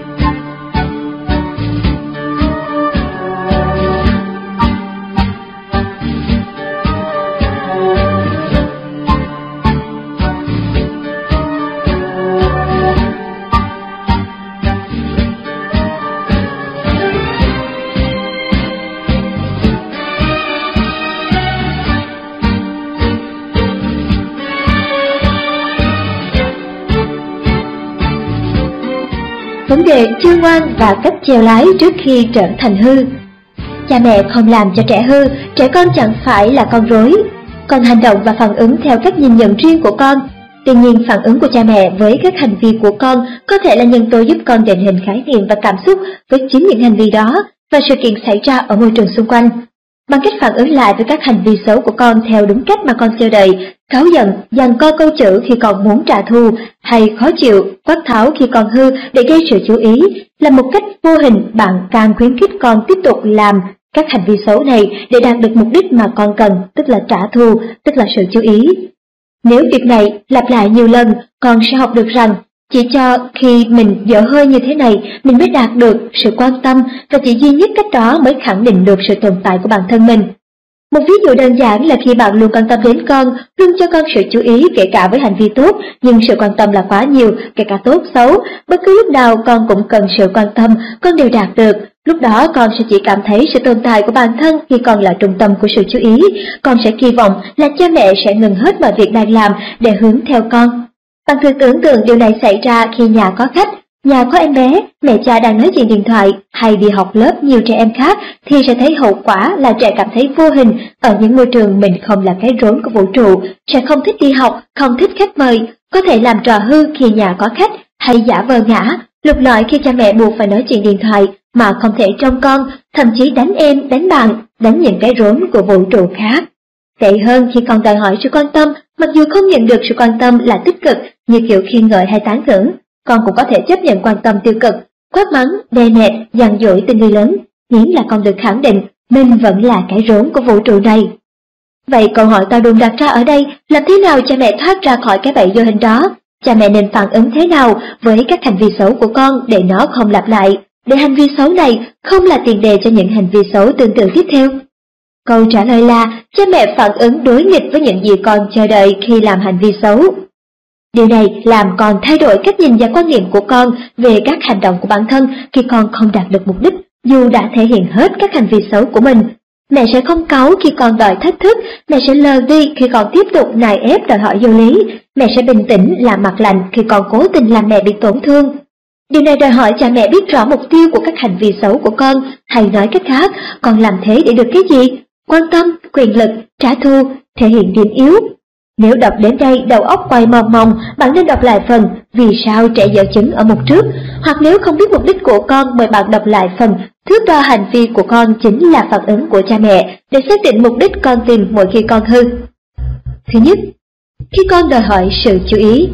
Vấn đề chưa ngoan và cách chèo lái trước khi trở thành hư. Cha mẹ không làm cho trẻ hư, trẻ con chẳng phải là con rối. Con hành động và phản ứng theo cách nhìn nhận riêng của con. Tuy nhiên, phản ứng của cha mẹ với các hành vi của con có thể là nhân tố giúp con định hình khái niệm và cảm xúc với chính những hành vi đó và sự kiện xảy ra ở môi trường xung quanh. Bằng cách phản ứng lại với các hành vi xấu của con theo đúng cách mà con chờ đợi, cáu giận, giằng co câu chữ khi con muốn trả thù, hay khó chịu, quát tháo khi con hư để gây sự chú ý, là một cách vô hình bạn càng khuyến khích con tiếp tục làm các hành vi xấu này để đạt được mục đích mà con cần, tức là trả thù, tức là sự chú ý. Nếu việc này lặp lại nhiều lần, con sẽ học được rằng chỉ cho khi mình dở hơi như thế này, mình mới đạt được sự quan tâm, và chỉ duy nhất cách đó mới khẳng định được sự tồn tại của bản thân mình. Một ví dụ đơn giản là khi bạn luôn quan tâm đến con, luôn cho con sự chú ý kể cả với hành vi tốt, nhưng sự quan tâm là quá nhiều, kể cả tốt, xấu. Bất cứ lúc nào con cũng cần sự quan tâm, con đều đạt được. Lúc đó con sẽ chỉ cảm thấy sự tồn tại của bản thân khi con là trung tâm của sự chú ý. Con sẽ kỳ vọng là cha mẹ sẽ ngừng hết mọi việc đang làm để hướng theo con. Bạn thử tưởng tượng điều này xảy ra khi nhà có khách, nhà có em bé, mẹ cha đang nói chuyện điện thoại hay đi học lớp nhiều trẻ em khác, thì sẽ thấy hậu quả là trẻ cảm thấy vô hình ở những môi trường mình không là cái rốn của vũ trụ, sẽ không thích đi học, không thích khách mời, có thể làm trò hư khi nhà có khách, hay giả vờ ngã, lục lọi khi cha mẹ buộc phải nói chuyện điện thoại mà không thể trông con, thậm chí đánh em, đánh bạn, đánh những cái rốn của vũ trụ khác. Tệ hơn khi con đòi hỏi sự quan tâm, mặc dù không nhận được sự quan tâm là tích cực như kiểu khen ngợi hay tán thưởng, con cũng có thể chấp nhận quan tâm tiêu cực, quát mắng, đè nẹt, giằng dỗi từ người lớn, miễn là con được khẳng định mình vẫn là cái rốn của vũ trụ này. Vậy câu hỏi to đùng đặt ra ở đây, làm thế nào cha mẹ thoát ra khỏi cái bẫy vô hình đó? Cha mẹ nên phản ứng thế nào với các hành vi xấu của con để nó không lặp lại, để hành vi xấu này không là tiền đề cho những hành vi xấu tương tự tiếp theo? Câu trả lời là cha mẹ phản ứng đối nghịch với những gì con chờ đợi khi làm hành vi xấu. Điều này làm con thay đổi cách nhìn và quan niệm của con về các hành động của bản thân khi con không đạt được mục đích, dù đã thể hiện hết các hành vi xấu của mình. Mẹ sẽ không cáu khi con đòi thách thức, mẹ sẽ lờ đi khi con tiếp tục nài ép đòi hỏi vô lý, mẹ sẽ bình tĩnh làm mặt lạnh khi con cố tình làm mẹ bị tổn thương. Điều này đòi hỏi cha mẹ biết rõ mục tiêu của các hành vi xấu của con, hay nói cách khác, con làm thế để được cái gì? Quan tâm, quyền lực, trả thù, thể hiện điểm yếu. Nếu đọc đến đây đầu óc quay mòng mòng, bạn nên đọc lại phần Vì sao trẻ dở chứng ở mục trước, hoặc nếu không biết mục đích của con, mời bạn đọc lại phần Thước đo hành vi của con chính là phản ứng của cha mẹ để xác định mục đích con tìm mỗi khi con hư. Thứ nhất, khi con đòi hỏi sự chú ý.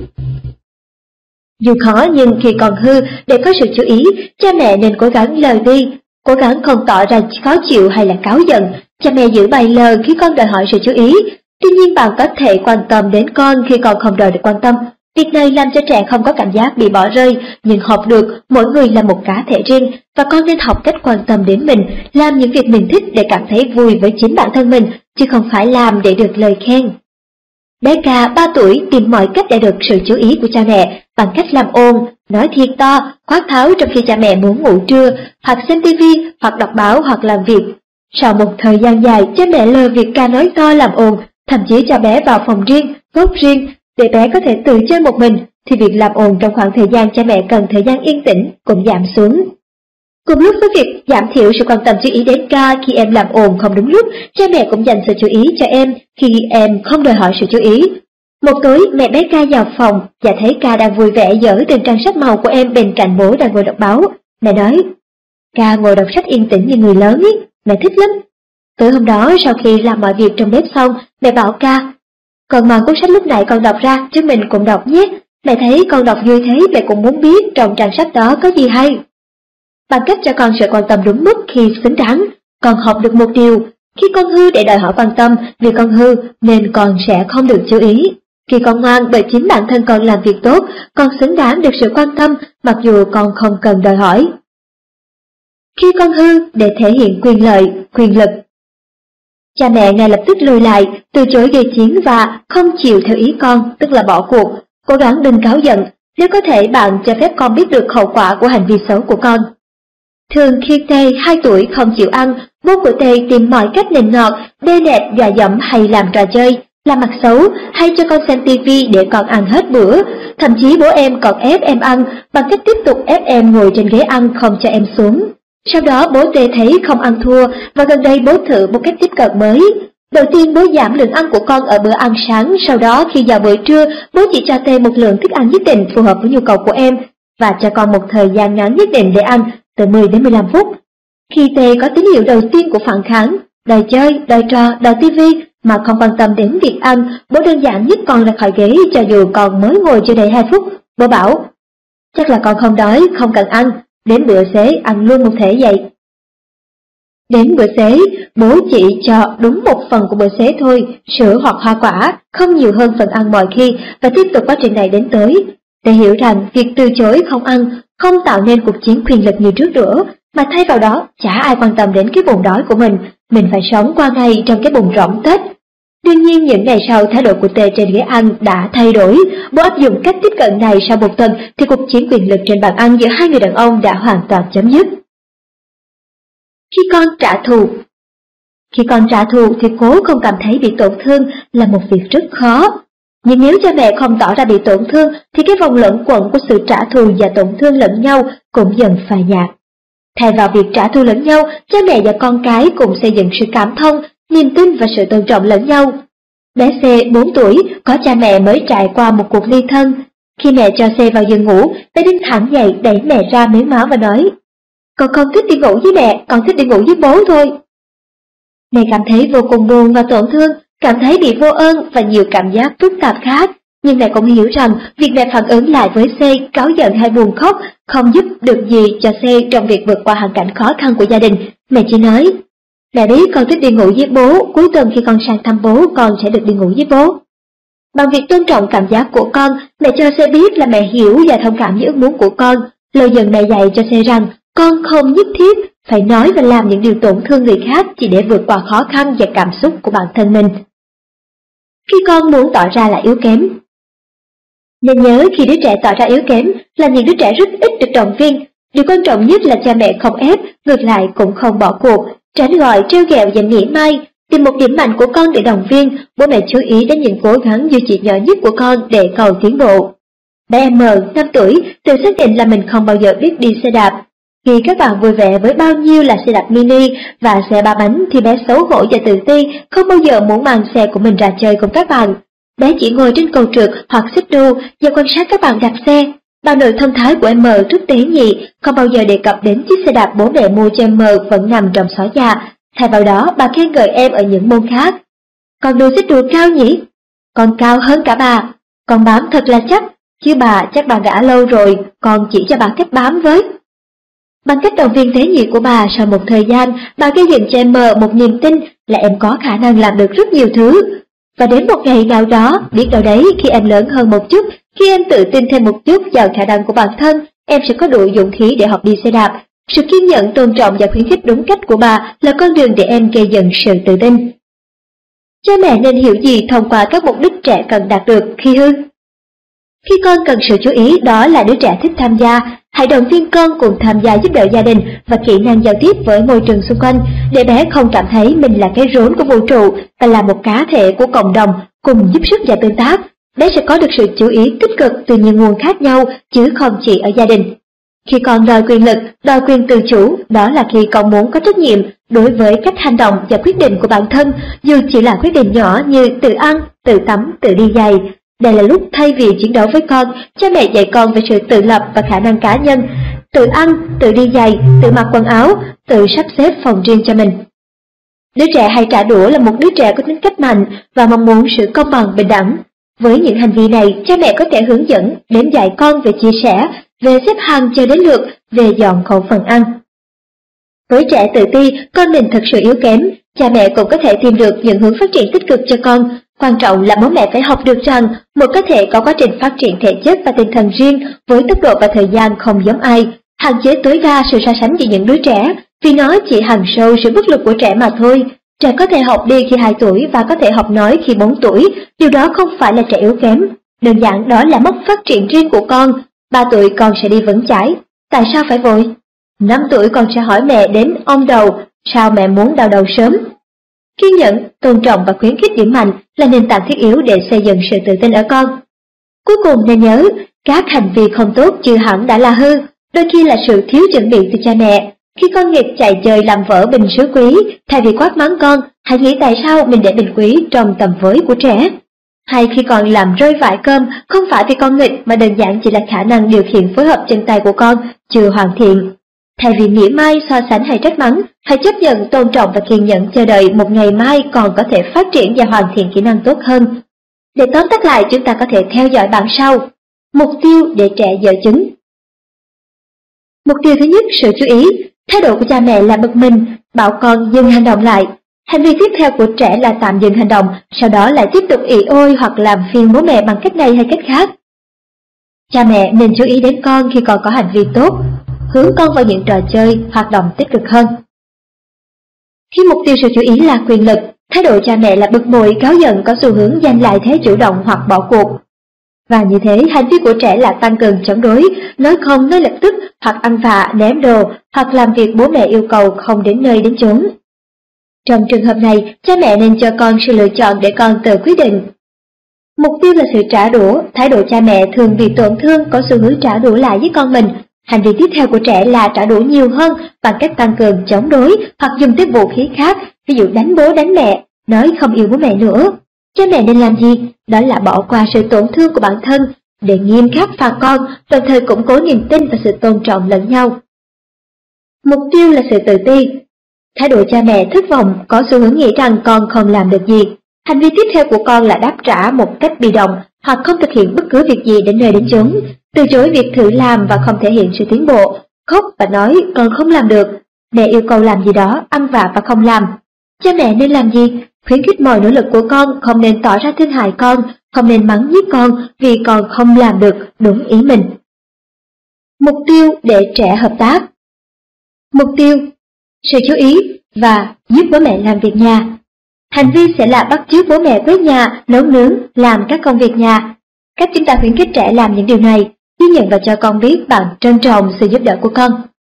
Dù khó nhưng khi còn hư, để có sự chú ý, cha mẹ nên cố gắng lờ đi, cố gắng không tỏ ra khó chịu hay là cáu giận. Cha mẹ giữ bài lờ khi con đòi hỏi sự chú ý. Tuy nhiên bạn có thể quan tâm đến con khi con không đòi được quan tâm. Việc này làm cho trẻ không có cảm giác bị bỏ rơi, nhưng học được mỗi người là một cá thể riêng, và con nên học cách quan tâm đến mình, làm những việc mình thích để cảm thấy vui với chính bản thân mình, chứ không phải làm để được lời khen. Bé Ca 3 tuổi tìm mọi cách để được sự chú ý của cha mẹ bằng cách làm ồn, nói thiệt to, quát tháo trong khi cha mẹ muốn ngủ trưa, hoặc xem TV, hoặc đọc báo, hoặc làm việc. Sau một thời gian dài, cha mẹ lờ việc Ca nói to làm ồn, thậm chí cho bé vào phòng riêng, góc riêng, để bé có thể tự chơi một mình, thì việc làm ồn trong khoảng thời gian cha mẹ cần thời gian yên tĩnh cũng giảm xuống. Cùng lúc với việc giảm thiểu sự quan tâm chú ý đến Ca khi em làm ồn không đúng lúc, cha mẹ cũng dành sự chú ý cho em khi em không đòi hỏi sự chú ý. Một tối, mẹ bé Ca vào phòng và thấy Ca đang vui vẻ dở từng trang sách màu của em bên cạnh bố đang ngồi đọc báo. Mẹ nói, Ca ngồi đọc sách yên tĩnh như người lớn ý, mẹ thích lắm. Tối hôm đó, sau khi làm mọi việc trong bếp xong, mẹ bảo Ca, Con mang cuốn sách lúc nãy con đọc ra, chứ mình cũng đọc nhé. Mẹ thấy con đọc vui thế, mẹ cũng muốn biết trong trang sách đó có gì hay. Bằng cách cho con sự quan tâm đúng mức khi xứng đáng, con học được một điều. Khi con hư để đòi hỏi quan tâm vì con hư nên con sẽ không được chú ý. Khi con ngoan bởi chính bản thân con làm việc tốt, con xứng đáng được sự quan tâm mặc dù con không cần đòi hỏi. Khi con hư để thể hiện quyền lợi, quyền lực. Cha mẹ ngay lập tức lùi lại, từ chối gây chiến và không chịu theo ý con, tức là bỏ cuộc. Cố gắng đừng cáu giận, nếu có thể bạn cho phép con biết được hậu quả của hành vi xấu của con. Thường khi T 2 tuổi không chịu ăn, bố của T tìm mọi cách nịnh nọt, đe nẹt, dọa dẫm hay làm trò chơi, làm mặt xấu, hay cho con xem tivi để con ăn hết bữa. Thậm chí bố em còn ép em ăn bằng cách tiếp tục ép em ngồi trên ghế ăn không cho em xuống. Sau đó bố T thấy không ăn thua và gần đây bố thử một cách tiếp cận mới. Đầu tiên bố giảm lượng ăn của con ở bữa ăn sáng, sau đó khi vào bữa trưa, bố chỉ cho T một lượng thức ăn nhất định phù hợp với nhu cầu của em và cho con một thời gian ngắn nhất định để ăn, từ 10 đến 15 phút. Khi T có tín hiệu đầu tiên của phản kháng, đòi chơi, đòi trò, đòi tivi mà không quan tâm đến việc ăn, bố đơn giản nhấc con ra khỏi ghế cho dù con mới ngồi chưa đầy 2 phút. Bố bảo, chắc là con không đói, không cần ăn, đến bữa xế ăn luôn một thể vậy. Đến bữa xế, bố chỉ cho đúng một phần của bữa xế thôi, sữa hoặc hoa quả, không nhiều hơn phần ăn mọi khi, và tiếp tục quá trình này đến tới. Để hiểu rằng việc từ chối không ăn không tạo nên cuộc chiến quyền lực như trước nữa, mà thay vào đó chả ai quan tâm đến cái bụng đói của mình phải sống qua ngày trong cái bụng rỗng Tết. Đương nhiên những ngày sau thái độ của T trên ghế ăn đã thay đổi, bố áp dụng cách tiếp cận này sau một tuần thì cuộc chiến quyền lực trên bàn ăn giữa hai người đàn ông đã hoàn toàn chấm dứt. Khi con trả thù. Khi con trả thù thì cố không cảm thấy bị tổn thương là một việc rất khó. Nhưng nếu cha mẹ không tỏ ra bị tổn thương thì cái vòng luẩn quẩn của sự trả thù và tổn thương lẫn nhau cũng dần phai nhạt. Thay vào việc trả thù lẫn nhau, cha mẹ và con cái cùng xây dựng sự cảm thông, niềm tin và sự tôn trọng lẫn nhau. Bé C 4 tuổi có cha mẹ mới trải qua một cuộc ly thân. Khi mẹ cho C vào giường ngủ, bé đứng thẳng dậy đẩy mẹ ra miếng máu và nói, con không thích đi ngủ với mẹ, con thích đi ngủ với bố thôi. Mẹ cảm thấy vô cùng buồn và tổn thương, cảm thấy bị vô ơn và nhiều cảm giác phức tạp khác. Nhưng mẹ cũng hiểu rằng việc mẹ phản ứng lại với C, cáu giận hay buồn khóc không giúp được gì cho C trong việc vượt qua hoàn cảnh khó khăn của gia đình. Mẹ chỉ nói, mẹ biết con thích đi ngủ với bố, cuối tuần khi con sang thăm bố con sẽ được đi ngủ với bố. Bằng việc tôn trọng cảm giác của con, mẹ cho C biết là mẹ hiểu và thông cảm với ước muốn của con. Lâu dần mẹ dạy cho C rằng con không nhất thiết phải nói và làm những điều tổn thương người khác chỉ để vượt qua khó khăn và cảm xúc của bản thân mình. Khi con muốn tỏ ra là yếu kém. Nên nhớ khi đứa trẻ tỏ ra yếu kém là những đứa trẻ rất ít được động viên. Điều quan trọng nhất là cha mẹ không ép, ngược lại cũng không bỏ cuộc, tránh gọi trêu ghẹo và mỉa mai, tìm một điểm mạnh của con để động viên. Bố mẹ chú ý đến những cố gắng dù chỉ nhỏ nhất của con để cầu tiến bộ. Bé M 5 tuổi tự xác định là mình không bao giờ biết đi xe đạp. Khi các bạn vui vẻ với bao nhiêu là xe đạp mini và xe 3 bánh thì bé xấu hổ và tự ti, không bao giờ muốn mang xe của mình ra chơi cùng các bạn. Bé chỉ ngồi trên cầu trượt hoặc xích đu và quan sát các bạn đạp xe. Bà nội thông thái của M rất tế nhị, không bao giờ đề cập đến chiếc xe đạp bố mẹ mua cho M vẫn nằm trong xó già. Thay vào đó, bà khen ngợi em ở những môn khác. Con đua xích đu cao nhỉ? Con cao hơn cả bà. Con bám thật là chắc, chứ bà chắc bà ngã lâu rồi, con chỉ cho bà cách bám với. Bằng cách động viên tế nhị của bà, sau một thời gian, bà gây dựng cho em một niềm tin là em có khả năng làm được rất nhiều thứ. Và đến một ngày nào đó, biết đâu đấy, khi em lớn hơn một chút, khi em tự tin thêm một chút vào khả năng của bản thân, em sẽ có đủ dũng khí để học đi xe đạp. Sự kiên nhẫn, tôn trọng và khuyến khích đúng cách của bà là con đường để em gây dựng sự tự tin. Cha mẹ nên hiểu gì thông qua các mục đích trẻ cần đạt được khi hư? Khi con cần sự chú ý, đó là đứa trẻ thích tham gia, hãy động viên con cùng tham gia giúp đỡ gia đình và kỹ năng giao tiếp với môi trường xung quanh, để bé không cảm thấy mình là cái rốn của vũ trụ và là một cá thể của cộng đồng cùng giúp sức và tương tác. Bé sẽ có được sự chú ý tích cực từ nhiều nguồn khác nhau, chứ không chỉ ở gia đình. Khi con đòi quyền lực, đòi quyền tự chủ, đó là khi con muốn có trách nhiệm đối với cách hành động và quyết định của bản thân, dù chỉ là quyết định nhỏ như tự ăn, tự tắm, tự đi giày. Đây là lúc thay vì chiến đấu với con, cha mẹ dạy con về sự tự lập và khả năng cá nhân, tự ăn, tự đi giày, tự mặc quần áo, tự sắp xếp phòng riêng cho mình. Đứa trẻ hay trả đũa là một đứa trẻ có tính cách mạnh và mong muốn sự công bằng bình đẳng. Với những hành vi này, cha mẹ có thể hướng dẫn đến dạy con về chia sẻ, về xếp hàng chờ đến lượt, về dọn khẩu phần ăn. Với trẻ tự ti, con mình thật sự yếu kém, cha mẹ cũng có thể tìm được những hướng phát triển tích cực cho con. Quan trọng là bố mẹ phải học được rằng một cá thể có quá trình phát triển thể chất và tinh thần riêng với tốc độ và thời gian không giống ai, hạn chế tối đa sự so sánh giữa những đứa trẻ, vì nó chỉ hằn sâu sự bất lực của trẻ mà thôi. Trẻ có thể học đi khi 2 tuổi và có thể học nói khi 4 tuổi, điều đó không phải là trẻ yếu kém. Đơn giản đó là mốc phát triển riêng của con. 3 tuổi con sẽ đi vững chãi. Tại sao phải vội? 5 tuổi con sẽ hỏi mẹ đến ôm đầu, sao mẹ muốn đau đầu sớm? Kiên nhẫn, tôn trọng và khuyến khích điểm mạnh là nền tảng thiết yếu để xây dựng sự tự tin ở con. Cuối cùng nên nhớ, các hành vi không tốt chưa hẳn đã là hư, đôi khi là sự thiếu chuẩn bị từ cha mẹ. Khi con nghịch chạy chơi làm vỡ bình sứ quý, thay vì quát mắng con, hãy nghĩ tại sao mình để bình quý trong tầm với của trẻ. Hay khi con làm rơi vải cơm, không phải vì con nghịch mà đơn giản chỉ là khả năng điều khiển phối hợp chân tay của con chưa hoàn thiện. Thay vì mỉa mai, so sánh hay trách mắng, hãy chấp nhận, tôn trọng và kiên nhẫn chờ đợi một ngày mai còn có thể phát triển và hoàn thiện kỹ năng tốt hơn. Để tóm tắt lại, chúng ta có thể theo dõi bảng sau. Mục tiêu để trẻ dở chứng. Mục tiêu thứ nhất, sự chú ý. Thái độ của cha mẹ là bực mình, bảo con dừng hành động lại. Hành vi tiếp theo của trẻ là tạm dừng hành động, sau đó lại tiếp tục ỉ ôi hoặc làm phiền bố mẹ bằng cách này hay cách khác. Cha mẹ nên chú ý đến con khi con có hành vi tốt, hướng con vào những trò chơi, hoạt động tích cực hơn. Khi mục tiêu sự chú ý là quyền lực, thái độ cha mẹ là bực bội, cáu giận, có xu hướng giành lại thế chủ động hoặc bỏ cuộc. Và như thế, hành vi của trẻ là tăng cường chống đối, nói không ngay lập tức, hoặc ăn vạ, ném đồ, hoặc làm việc bố mẹ yêu cầu không đến nơi đến chốn. Trong trường hợp này, cha mẹ nên cho con sự lựa chọn để con tự quyết định. Mục tiêu là sự trả đũa, thái độ cha mẹ thường bị tổn thương, có xu hướng trả đũa lại với con mình. Hành vi tiếp theo của trẻ là trả đũa nhiều hơn bằng cách tăng cường chống đối hoặc dùng tới vũ khí khác, ví dụ đánh bố đánh mẹ, nói không yêu bố mẹ nữa. Cha mẹ nên làm gì? Đó là bỏ qua sự tổn thương của bản thân để nghiêm khắc phạt con, đồng thời củng cố niềm tin và sự tôn trọng lẫn nhau. Mục tiêu là sự tự ti. Thái độ cha mẹ thất vọng, có xu hướng nghĩ rằng con không làm được gì. Hành vi tiếp theo của con là đáp trả một cách bị động hoặc không thực hiện bất cứ việc gì đến nơi đến chốn, từ chối việc thử làm và không thể hiện sự tiến bộ, khóc và nói con không làm được. Mẹ yêu cầu làm gì đó, ăn vạ và không làm. Cha mẹ nên làm gì? Khuyến khích mọi nỗ lực của con, không nên tỏ ra thương hại con, không nên mắng nhiếc con vì con không làm được đúng ý mình. Mục tiêu để trẻ hợp tác. Mục tiêu, sự chú ý và giúp bố mẹ làm việc nhà. Hành vi sẽ là bắt chước bố mẹ quét nhà, nấu nướng, làm các công việc nhà. Cách chúng ta khuyến khích trẻ làm những điều này, ghi nhận và cho con biết bạn trân trọng sự giúp đỡ của con.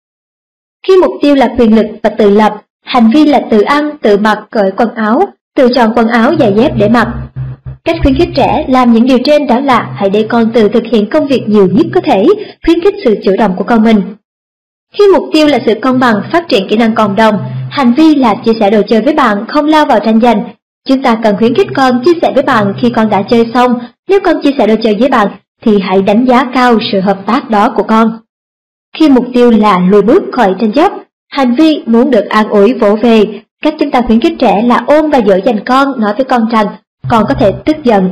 Khi mục tiêu là quyền lực và tự lập, hành vi là tự ăn, tự mặc, cởi quần áo, tự chọn quần áo, giày dép để mặc. Cách khuyến khích trẻ làm những điều trên đó là hãy để con tự thực hiện công việc nhiều nhất có thể, khuyến khích sự chủ động của con mình. Khi mục tiêu là sự công bằng, phát triển kỹ năng cộng đồng, hành vi là chia sẻ đồ chơi với bạn, không lao vào tranh giành. Chúng ta cần khuyến khích con chia sẻ với bạn khi con đã chơi xong. Nếu con chia sẻ đồ chơi với bạn, thì hãy đánh giá cao sự hợp tác đó của con. Khi mục tiêu là lùi bước khỏi tranh chấp, hành vi muốn được an ủi vỗ về, cách chúng ta khuyến khích trẻ là ôm và dỗ dành con, nói với con rằng con có thể tức giận.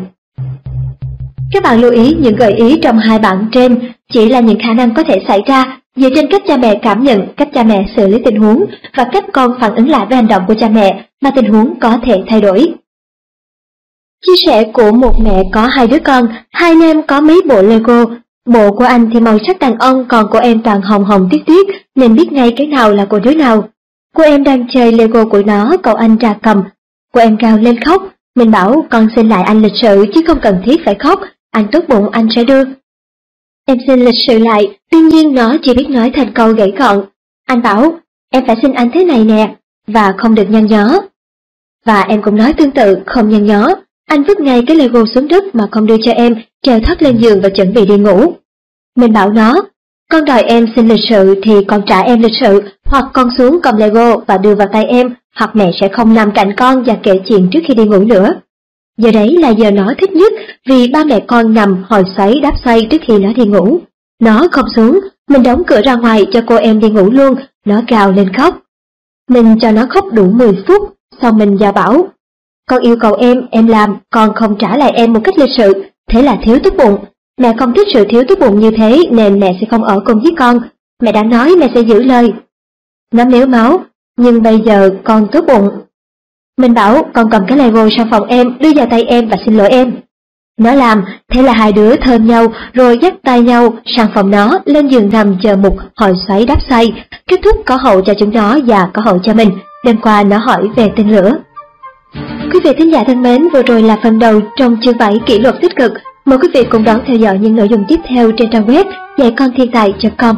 Các bạn lưu ý những gợi ý trong 2 bảng trên chỉ là những khả năng có thể xảy ra dựa trên cách cha mẹ cảm nhận, cách cha mẹ xử lý tình huống và cách con phản ứng lại với hành động của cha mẹ mà tình huống có thể thay đổi. Chia sẻ của một mẹ có 2 đứa con, 2 anh em có mấy bộ Lego. Bộ của anh thì màu sắc đàn ông, còn của em toàn hồng hồng tuyết tuyết, nên biết ngay cái nào là của đứa nào. Cô em đang chơi Lego của nó, cậu anh ra cầm. Cô em gào lên khóc. Mình bảo con xin lại anh lịch sự chứ không cần thiết phải khóc, anh tốt bụng anh sẽ đưa. Em xin lịch sự lại, tuy nhiên nó chỉ biết nói thành câu gãy gọn. Anh bảo, em phải xin anh thế này nè, và không được nhăn nhó. Và em cũng nói tương tự, không nhăn nhó. Anh vứt ngay cái Lego xuống đất mà không đưa cho em, trèo thoát lên giường và chuẩn bị đi ngủ. Mình bảo nó, con đòi em xin lịch sự thì con trả em lịch sự, hoặc con xuống cầm Lego và đưa vào tay em, hoặc mẹ sẽ không nằm cạnh con và kể chuyện trước khi đi ngủ nữa. Giờ đấy là giờ nó thích nhất vì ba mẹ con nằm hồi xoáy đáp xoay trước khi nó đi ngủ. Nó không xuống, mình đóng cửa ra ngoài cho cô em đi ngủ luôn, nó gào lên khóc. Mình cho nó khóc đủ 10 phút, Xong mình dò bảo, con yêu cầu em làm, con không trả lại em một cách lịch sự, thế là thiếu tốt bụng. Mẹ không thích sự thiếu tốt bụng như thế nên mẹ sẽ không ở cùng với con. Mẹ đã nói mẹ sẽ giữ lời. Nó mếu máu, nhưng bây giờ con tốt bụng. Mình bảo con cầm cái Lego sang phòng em, đưa vào tay em và xin lỗi em. Nó làm, thế là hai đứa thơm nhau rồi dắt tay nhau sang phòng nó, lên giường nằm chờ một hồi xoáy đáp xoay. Kết thúc có hậu cho chúng nó và có hậu cho mình. Đêm qua nó hỏi về tên lửa. Quý vị thính giả thân mến, vừa rồi là phần đầu trong chương 7 kỷ luật tích cực. Mời quý vị cùng đón theo dõi những nội dung tiếp theo trên trang web dạy-con-thiên-tài.com.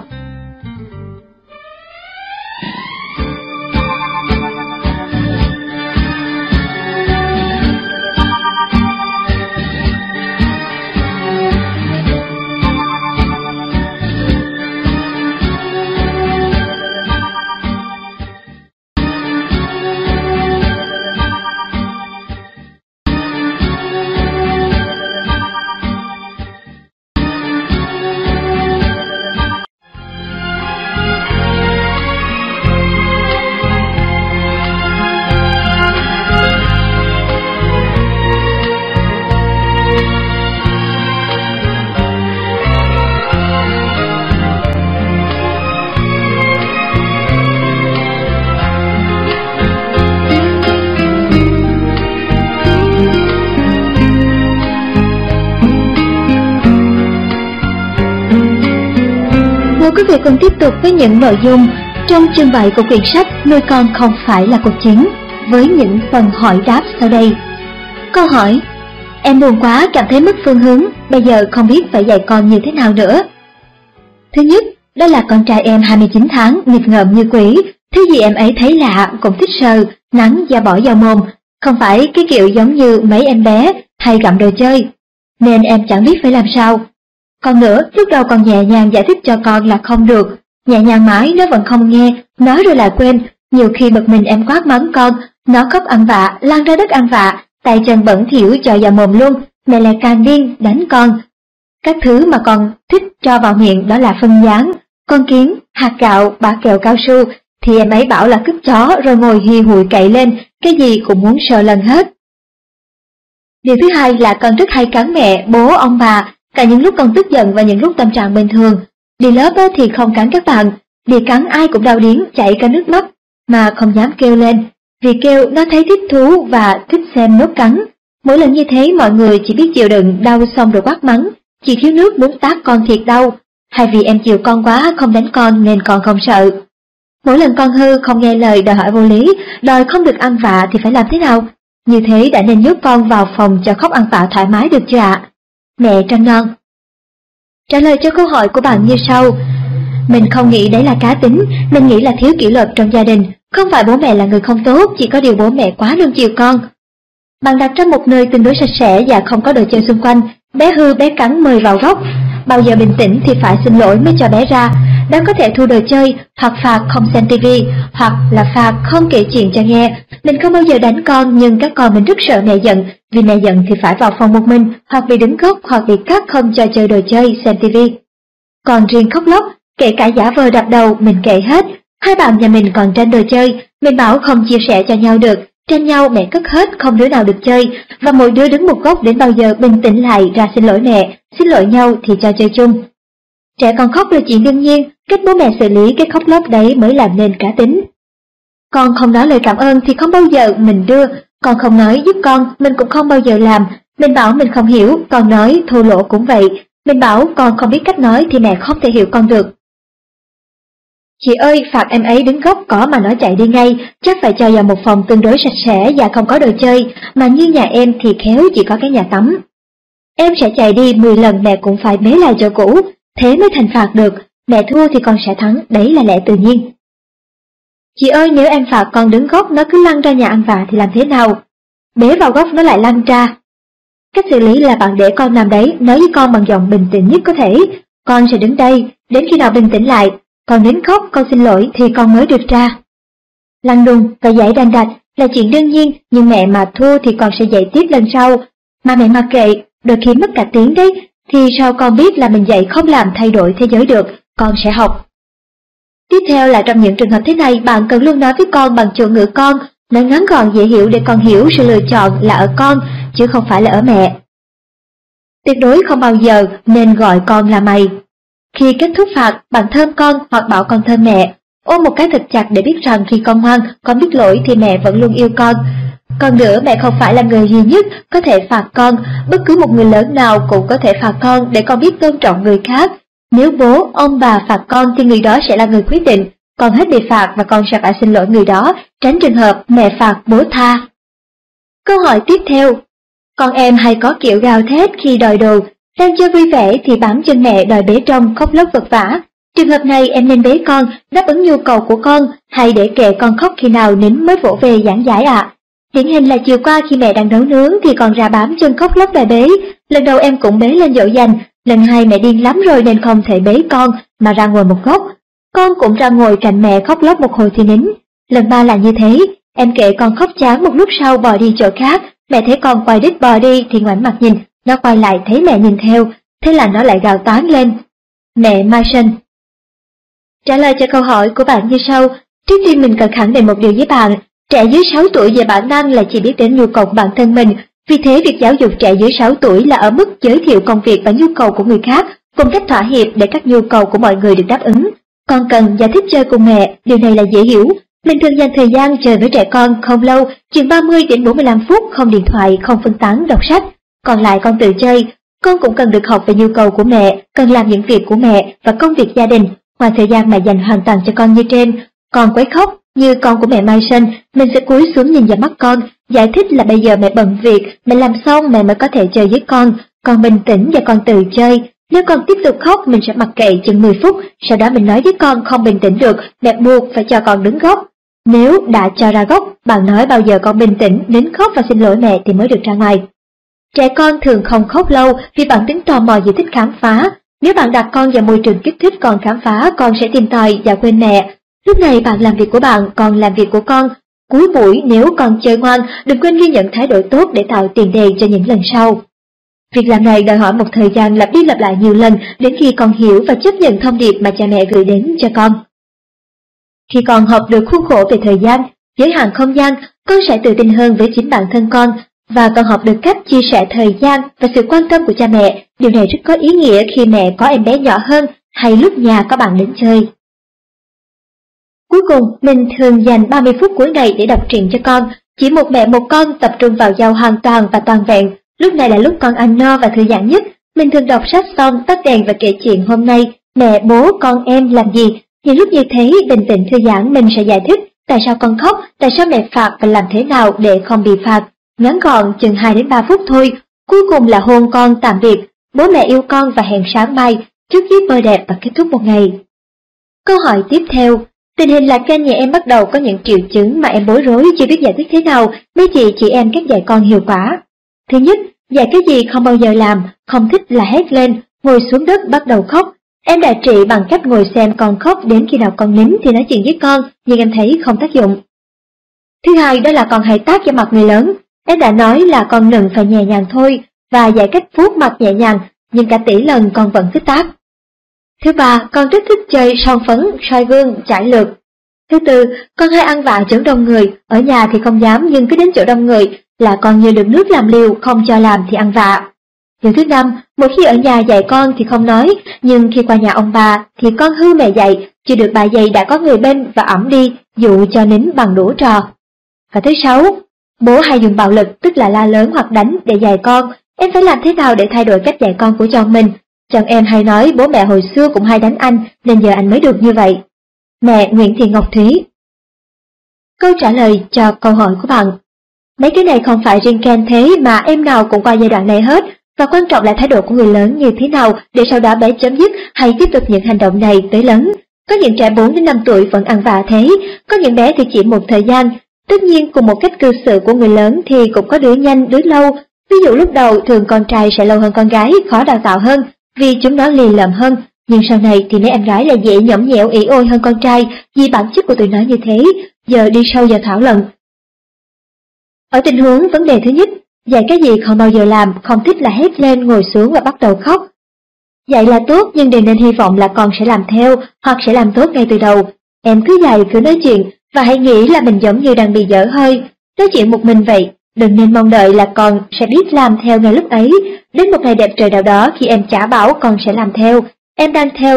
Mời quý vị cùng tiếp tục với những nội dung trong chương 7 của quyển sách Nuôi con không phải là cuộc chiến, với những phần hỏi đáp sau đây. Câu hỏi: em buồn quá, cảm thấy mất phương hướng, bây giờ không biết phải dạy con như thế nào nữa. Thứ nhất, đó là con trai em 29 tháng, nghịch ngợm như quỷ, thứ gì em ấy thấy lạ cũng thích sờ, nắn và bỏ vào mồm, không phải cái kiểu giống như mấy em bé hay gặm đồ chơi, nên em chẳng biết phải làm sao. Còn nữa, lúc đầu còn nhẹ nhàng giải thích cho con là không được, nhẹ nhàng mãi nó vẫn không nghe, nói rồi lại quên. Nhiều khi bực mình em quát mắng con, nó khóc ăn vạ, lăn ra đất ăn vạ, tay chân bẩn thỉu cho vào mồm luôn, mẹ lại càng điên đánh con. Các thứ mà con thích cho vào miệng đó là phân gián, con kiến, hạt gạo, bã kẹo cao su, thì em ấy bảo là cứt chó rồi ngồi hì hụi cậy lên, cái gì cũng muốn sờ lần hết. Điều thứ hai là con rất hay cắn mẹ, bố, ông bà, cả những lúc con tức giận và những lúc tâm trạng bình thường. Đi lớp thì không cắn các bạn, đi cắn ai cũng đau điếng, chảy cả nước mắt, mà không dám kêu lên, vì kêu nó thấy thích thú và thích xem nốt cắn. Mỗi lần như thế mọi người chỉ biết chịu đựng, đau xong rồi quát mắng, chỉ thiếu nước muốn tát con thiệt đau, hay vì em chiều con quá không đánh con nên con không sợ. Mỗi lần con hư, không nghe lời, đòi hỏi vô lý, đòi không được ăn vạ thì phải làm thế nào? Như thế đã nên nhốt con vào phòng cho khóc ăn vạ thoải mái được chưa ạ? Mẹ trăng non. Trả lời cho câu hỏi của bạn như sau. Mình không nghĩ đấy là cá tính, mình nghĩ là thiếu kỷ luật trong gia đình. Không phải bố mẹ là người không tốt, chỉ có điều bố mẹ quá nuông chiều con. Bạn đặt trong một nơi tương đối sạch sẽ và không có đồ chơi xung quanh, bé hư bé cắn mời vào góc. Bao giờ bình tĩnh thì phải xin lỗi mới cho bé ra. Đó có thể thu đồ chơi, hoặc phạt không xem tivi, hoặc là phạt không kể chuyện cho nghe. Mình không bao giờ đánh con, nhưng các con mình rất sợ mẹ giận, vì mẹ giận thì phải vào phòng một mình, hoặc bị đứng gốc, hoặc bị cắt không cho chơi đồ chơi, xem tivi. Còn riêng khóc lóc, kể cả giả vờ đập đầu, mình kệ hết. Hai bạn nhà mình còn tranh đồ chơi, mình bảo không chia sẻ cho nhau được, tranh nhau mẹ cất hết, không đứa nào được chơi, và mỗi đứa đứng một góc đến bao giờ bình tĩnh lại ra xin lỗi mẹ, xin lỗi nhau thì cho chơi chung. Trẻ con khóc là chuyện đương nhiên, cách bố mẹ xử lý cái khóc lóc đấy mới làm nên cá tính. Con không nói lời cảm ơn thì không bao giờ mình đưa, con không nói giúp con, mình cũng không bao giờ làm. Mình bảo mình không hiểu, con nói thô lỗ cũng vậy. Mình bảo con không biết cách nói thì mẹ không thể hiểu con được. Chị ơi, phạt em ấy đứng góc có mà nó chạy đi ngay, chắc phải cho vào một phòng tương đối sạch sẽ và không có đồ chơi, mà như nhà em thì khéo chỉ có cái nhà tắm. Em sẽ chạy đi 10 lần mẹ cũng phải bế lại chỗ cũ, thế mới thành phạt được, mẹ thua thì con sẽ thắng, đấy là lẽ tự nhiên. Chị ơi, nếu em phạt con đứng góc nó cứ lăn ra nhà ăn vạ thì làm thế nào? Bế vào góc nó lại lăn ra. Cách xử lý là bạn để con nằm đấy, nói với con bằng giọng bình tĩnh nhất có thể. Con sẽ đứng đây, đến khi nào bình tĩnh lại, con đến khóc, con xin lỗi thì con mới được ra. Lăn đùng và dãy đành đạch là chuyện đương nhiên, nhưng mẹ mà thua thì con sẽ dạy tiếp lần sau. Mà mẹ mặc kệ, đôi khi mất cả tiếng đấy, thì sao con biết là mình dạy không làm thay đổi thế giới được, con sẽ học. Tiếp theo là trong những trường hợp thế này, bạn cần luôn nói với con bằng chủ ngữ con, Nói ngắn gọn dễ hiểu để con hiểu sự lựa chọn là ở con, chứ không phải là ở mẹ. Tuyệt đối không bao giờ nên gọi con là mày. Khi kết thúc phạt, bạn thơm con hoặc bảo con thơm mẹ. Ôm một cái thật chặt để biết rằng khi con ngoan, con biết lỗi thì mẹ vẫn luôn yêu con. Còn nữa, mẹ không phải là người duy nhất có thể phạt con, bất cứ một người lớn nào cũng có thể phạt con để con biết tôn trọng người khác. Nếu bố, ông bà phạt con thì người đó sẽ là người quyết định, con hết bị phạt và con sẽ phải xin lỗi người đó, tránh trường hợp mẹ phạt bố tha. Câu hỏi tiếp theo. Con em hay có kiểu gào thét khi đòi đồ, đang chơi vui vẻ thì bám chân mẹ đòi bế trong khóc lóc vật vã. Trường hợp này em nên bế con, đáp ứng nhu cầu của con, hay để kệ con khóc khi nào nín mới vỗ về giảng giải ạ? Điển hình là chiều qua khi mẹ đang nấu nướng thì con ra bám chân khóc lóc đòi bế. Lần đầu em cũng bế lên dỗ dành, lần hai mẹ điên lắm rồi nên không thể bế con mà ra ngồi một góc. Con cũng ra ngồi cạnh mẹ khóc lóc một hồi thì nín. Lần ba là như thế, em kệ con khóc chán một lúc sau bò đi chỗ khác, mẹ thấy con quay đít bò đi thì ngoảnh mặt nhìn, nó quay lại thấy mẹ nhìn theo, thế là nó lại gào toáng lên. Mẹ Mai Sinh. Trả lời cho câu hỏi của bạn như sau. Trước tiên mình cần khẳng định một điều với bạn, trẻ dưới 6 tuổi về bản năng là chỉ biết đến nhu cầu của bản thân mình. Vì thế việc giáo dục trẻ dưới 6 tuổi là ở mức giới thiệu công việc và nhu cầu của người khác, cùng cách thỏa hiệp để các nhu cầu của mọi người được đáp ứng. Con cần và thích chơi cùng mẹ, điều này là dễ hiểu. Mình thường dành thời gian chơi với trẻ con không lâu, chừng 30 đến 45 phút, không điện thoại, không phân tán, đọc sách. Còn lại con tự chơi. Con cũng cần được học về nhu cầu của mẹ, cần làm những việc của mẹ và công việc gia đình. Ngoài thời gian mà dành hoàn toàn cho con như trên, con quấy khóc như con của mẹ Mai Sinh, mình sẽ cúi xuống nhìn vào mắt con, giải thích là bây giờ mẹ bận việc, mẹ làm xong mẹ mới có thể chơi với con bình tĩnh và con tự chơi. Nếu con tiếp tục khóc mình sẽ mặc kệ chừng 10 phút, sau đó mình nói với con không bình tĩnh được, mẹ buộc phải cho con đứng góc. Nếu đã cho ra góc, bạn nói bao giờ con bình tĩnh, nín khóc và xin lỗi mẹ thì mới được ra ngoài. Trẻ con thường không khóc lâu vì bản tính tò mò và thích khám phá. Nếu bạn đặt con vào môi trường kích thích con khám phá, con sẽ tìm tòi và quên mẹ. Lúc này bạn làm việc của bạn, con làm việc của con. Cuối buổi nếu con chơi ngoan, đừng quên ghi nhận thái độ tốt để tạo tiền đề cho những lần sau. Việc làm này đòi hỏi một thời gian lặp đi lặp lại nhiều lần đến khi con hiểu và chấp nhận thông điệp mà cha mẹ gửi đến cho con. Khi con học được khuôn khổ về thời gian, giới hạn không gian, con sẽ tự tin hơn với chính bản thân con, và con học được cách chia sẻ thời gian và sự quan tâm của cha mẹ. Điều này rất có ý nghĩa khi mẹ có em bé nhỏ hơn hay lúc nhà có bạn đến chơi. Cuối cùng, mình thường dành 30 phút cuối ngày để đọc truyện cho con. Chỉ một mẹ một con tập trung vào nhau hoàn toàn và toàn vẹn. Lúc này là lúc con ăn no và thư giãn nhất. Mình thường đọc sách xong, tắt đèn và kể chuyện hôm nay mẹ, bố, con em làm gì. Những lúc như thế, bình tĩnh thư giãn mình sẽ giải thích tại sao con khóc, tại sao mẹ phạt và làm thế nào để không bị phạt. Ngắn gọn chừng 2 đến 3 phút thôi. Cuối cùng là hôn con tạm biệt, bố mẹ yêu con và hẹn sáng mai, chúc giấc mơ đẹp và kết thúc một ngày. Câu hỏi tiếp theo. Tình hình là kênh nhà em bắt đầu có những triệu chứng mà em bối rối chưa biết giải thích thế nào, mấy chị chỉ em cách dạy con hiệu quả. Thứ nhất, dạy cái gì không bao giờ làm, không thích là hét lên, ngồi xuống đất bắt đầu khóc. Em đã trị bằng cách ngồi xem con khóc đến khi nào con nín thì nói chuyện với con, nhưng em thấy không tác dụng. Thứ hai, đó là con hay tát vào mặt người lớn. Em đã nói là con đừng phải nhẹ nhàng thôi, và dạy cách vuốt mặt nhẹ nhàng, nhưng cả tỷ lần con vẫn thích tát. Thứ ba, con rất thích chơi son phấn, soi gương, chải lược. Thứ tư, con hay ăn vạ chỗ đông người, ở nhà thì không dám nhưng cứ đến chỗ đông người là con như được nước làm liều, không cho làm thì ăn vạ. Điều thứ năm, một khi ở nhà dạy con thì không nói, nhưng khi qua nhà ông bà thì con hư mẹ dạy, chưa được bà dạy đã có người bên và ẵm đi, dụ cho nín bằng đũa trò. Và thứ sáu, bố hay dùng bạo lực, tức là la lớn hoặc đánh để dạy con. Em phải làm thế nào để thay đổi cách dạy con của chồng mình? Chồng em hay nói bố mẹ hồi xưa cũng hay đánh anh, nên giờ anh mới được như vậy. Mẹ Nguyễn Thị Ngọc Thúy. Câu trả lời cho câu hỏi của bạn. Mấy cái này không phải riêng Ken thế mà em nào cũng qua giai đoạn này hết, và quan trọng là thái độ của người lớn như thế nào để sau đó bé chấm dứt hay tiếp tục những hành động này tới lớn. Có những trẻ 4 đến 5 tuổi vẫn ăn vạ thế, có những bé thì chỉ một thời gian. Tất nhiên cùng một cách cư xử của người lớn thì cũng có đứa nhanh đứa lâu. Ví dụ lúc đầu thường con trai sẽ lâu hơn con gái, khó đào tạo hơn vì chúng nó lì lợm hơn, nhưng sau này thì mấy em gái là dễ nhõng nhẽo ỷ ôi hơn con trai vì bản chất của tụi nó như thế. Giờ đi sâu vào thảo luận. Ở tình huống vấn đề thứ nhất, dạy cái gì không bao giờ làm, không thích là hét lên, ngồi xuống và bắt đầu khóc. Dạy là tốt nhưng đừng nên hy vọng là con sẽ làm theo hoặc sẽ làm tốt ngay từ đầu. Em cứ dạy cứ nói chuyện, và hãy nghĩ là mình giống như đang bị dở hơi, nói chuyện một mình vậy. Đừng nên mong đợi là con sẽ biết làm theo ngay lúc ấy. Đến một ngày đẹp trời nào đó khi em chả bảo con sẽ làm theo, em đang theo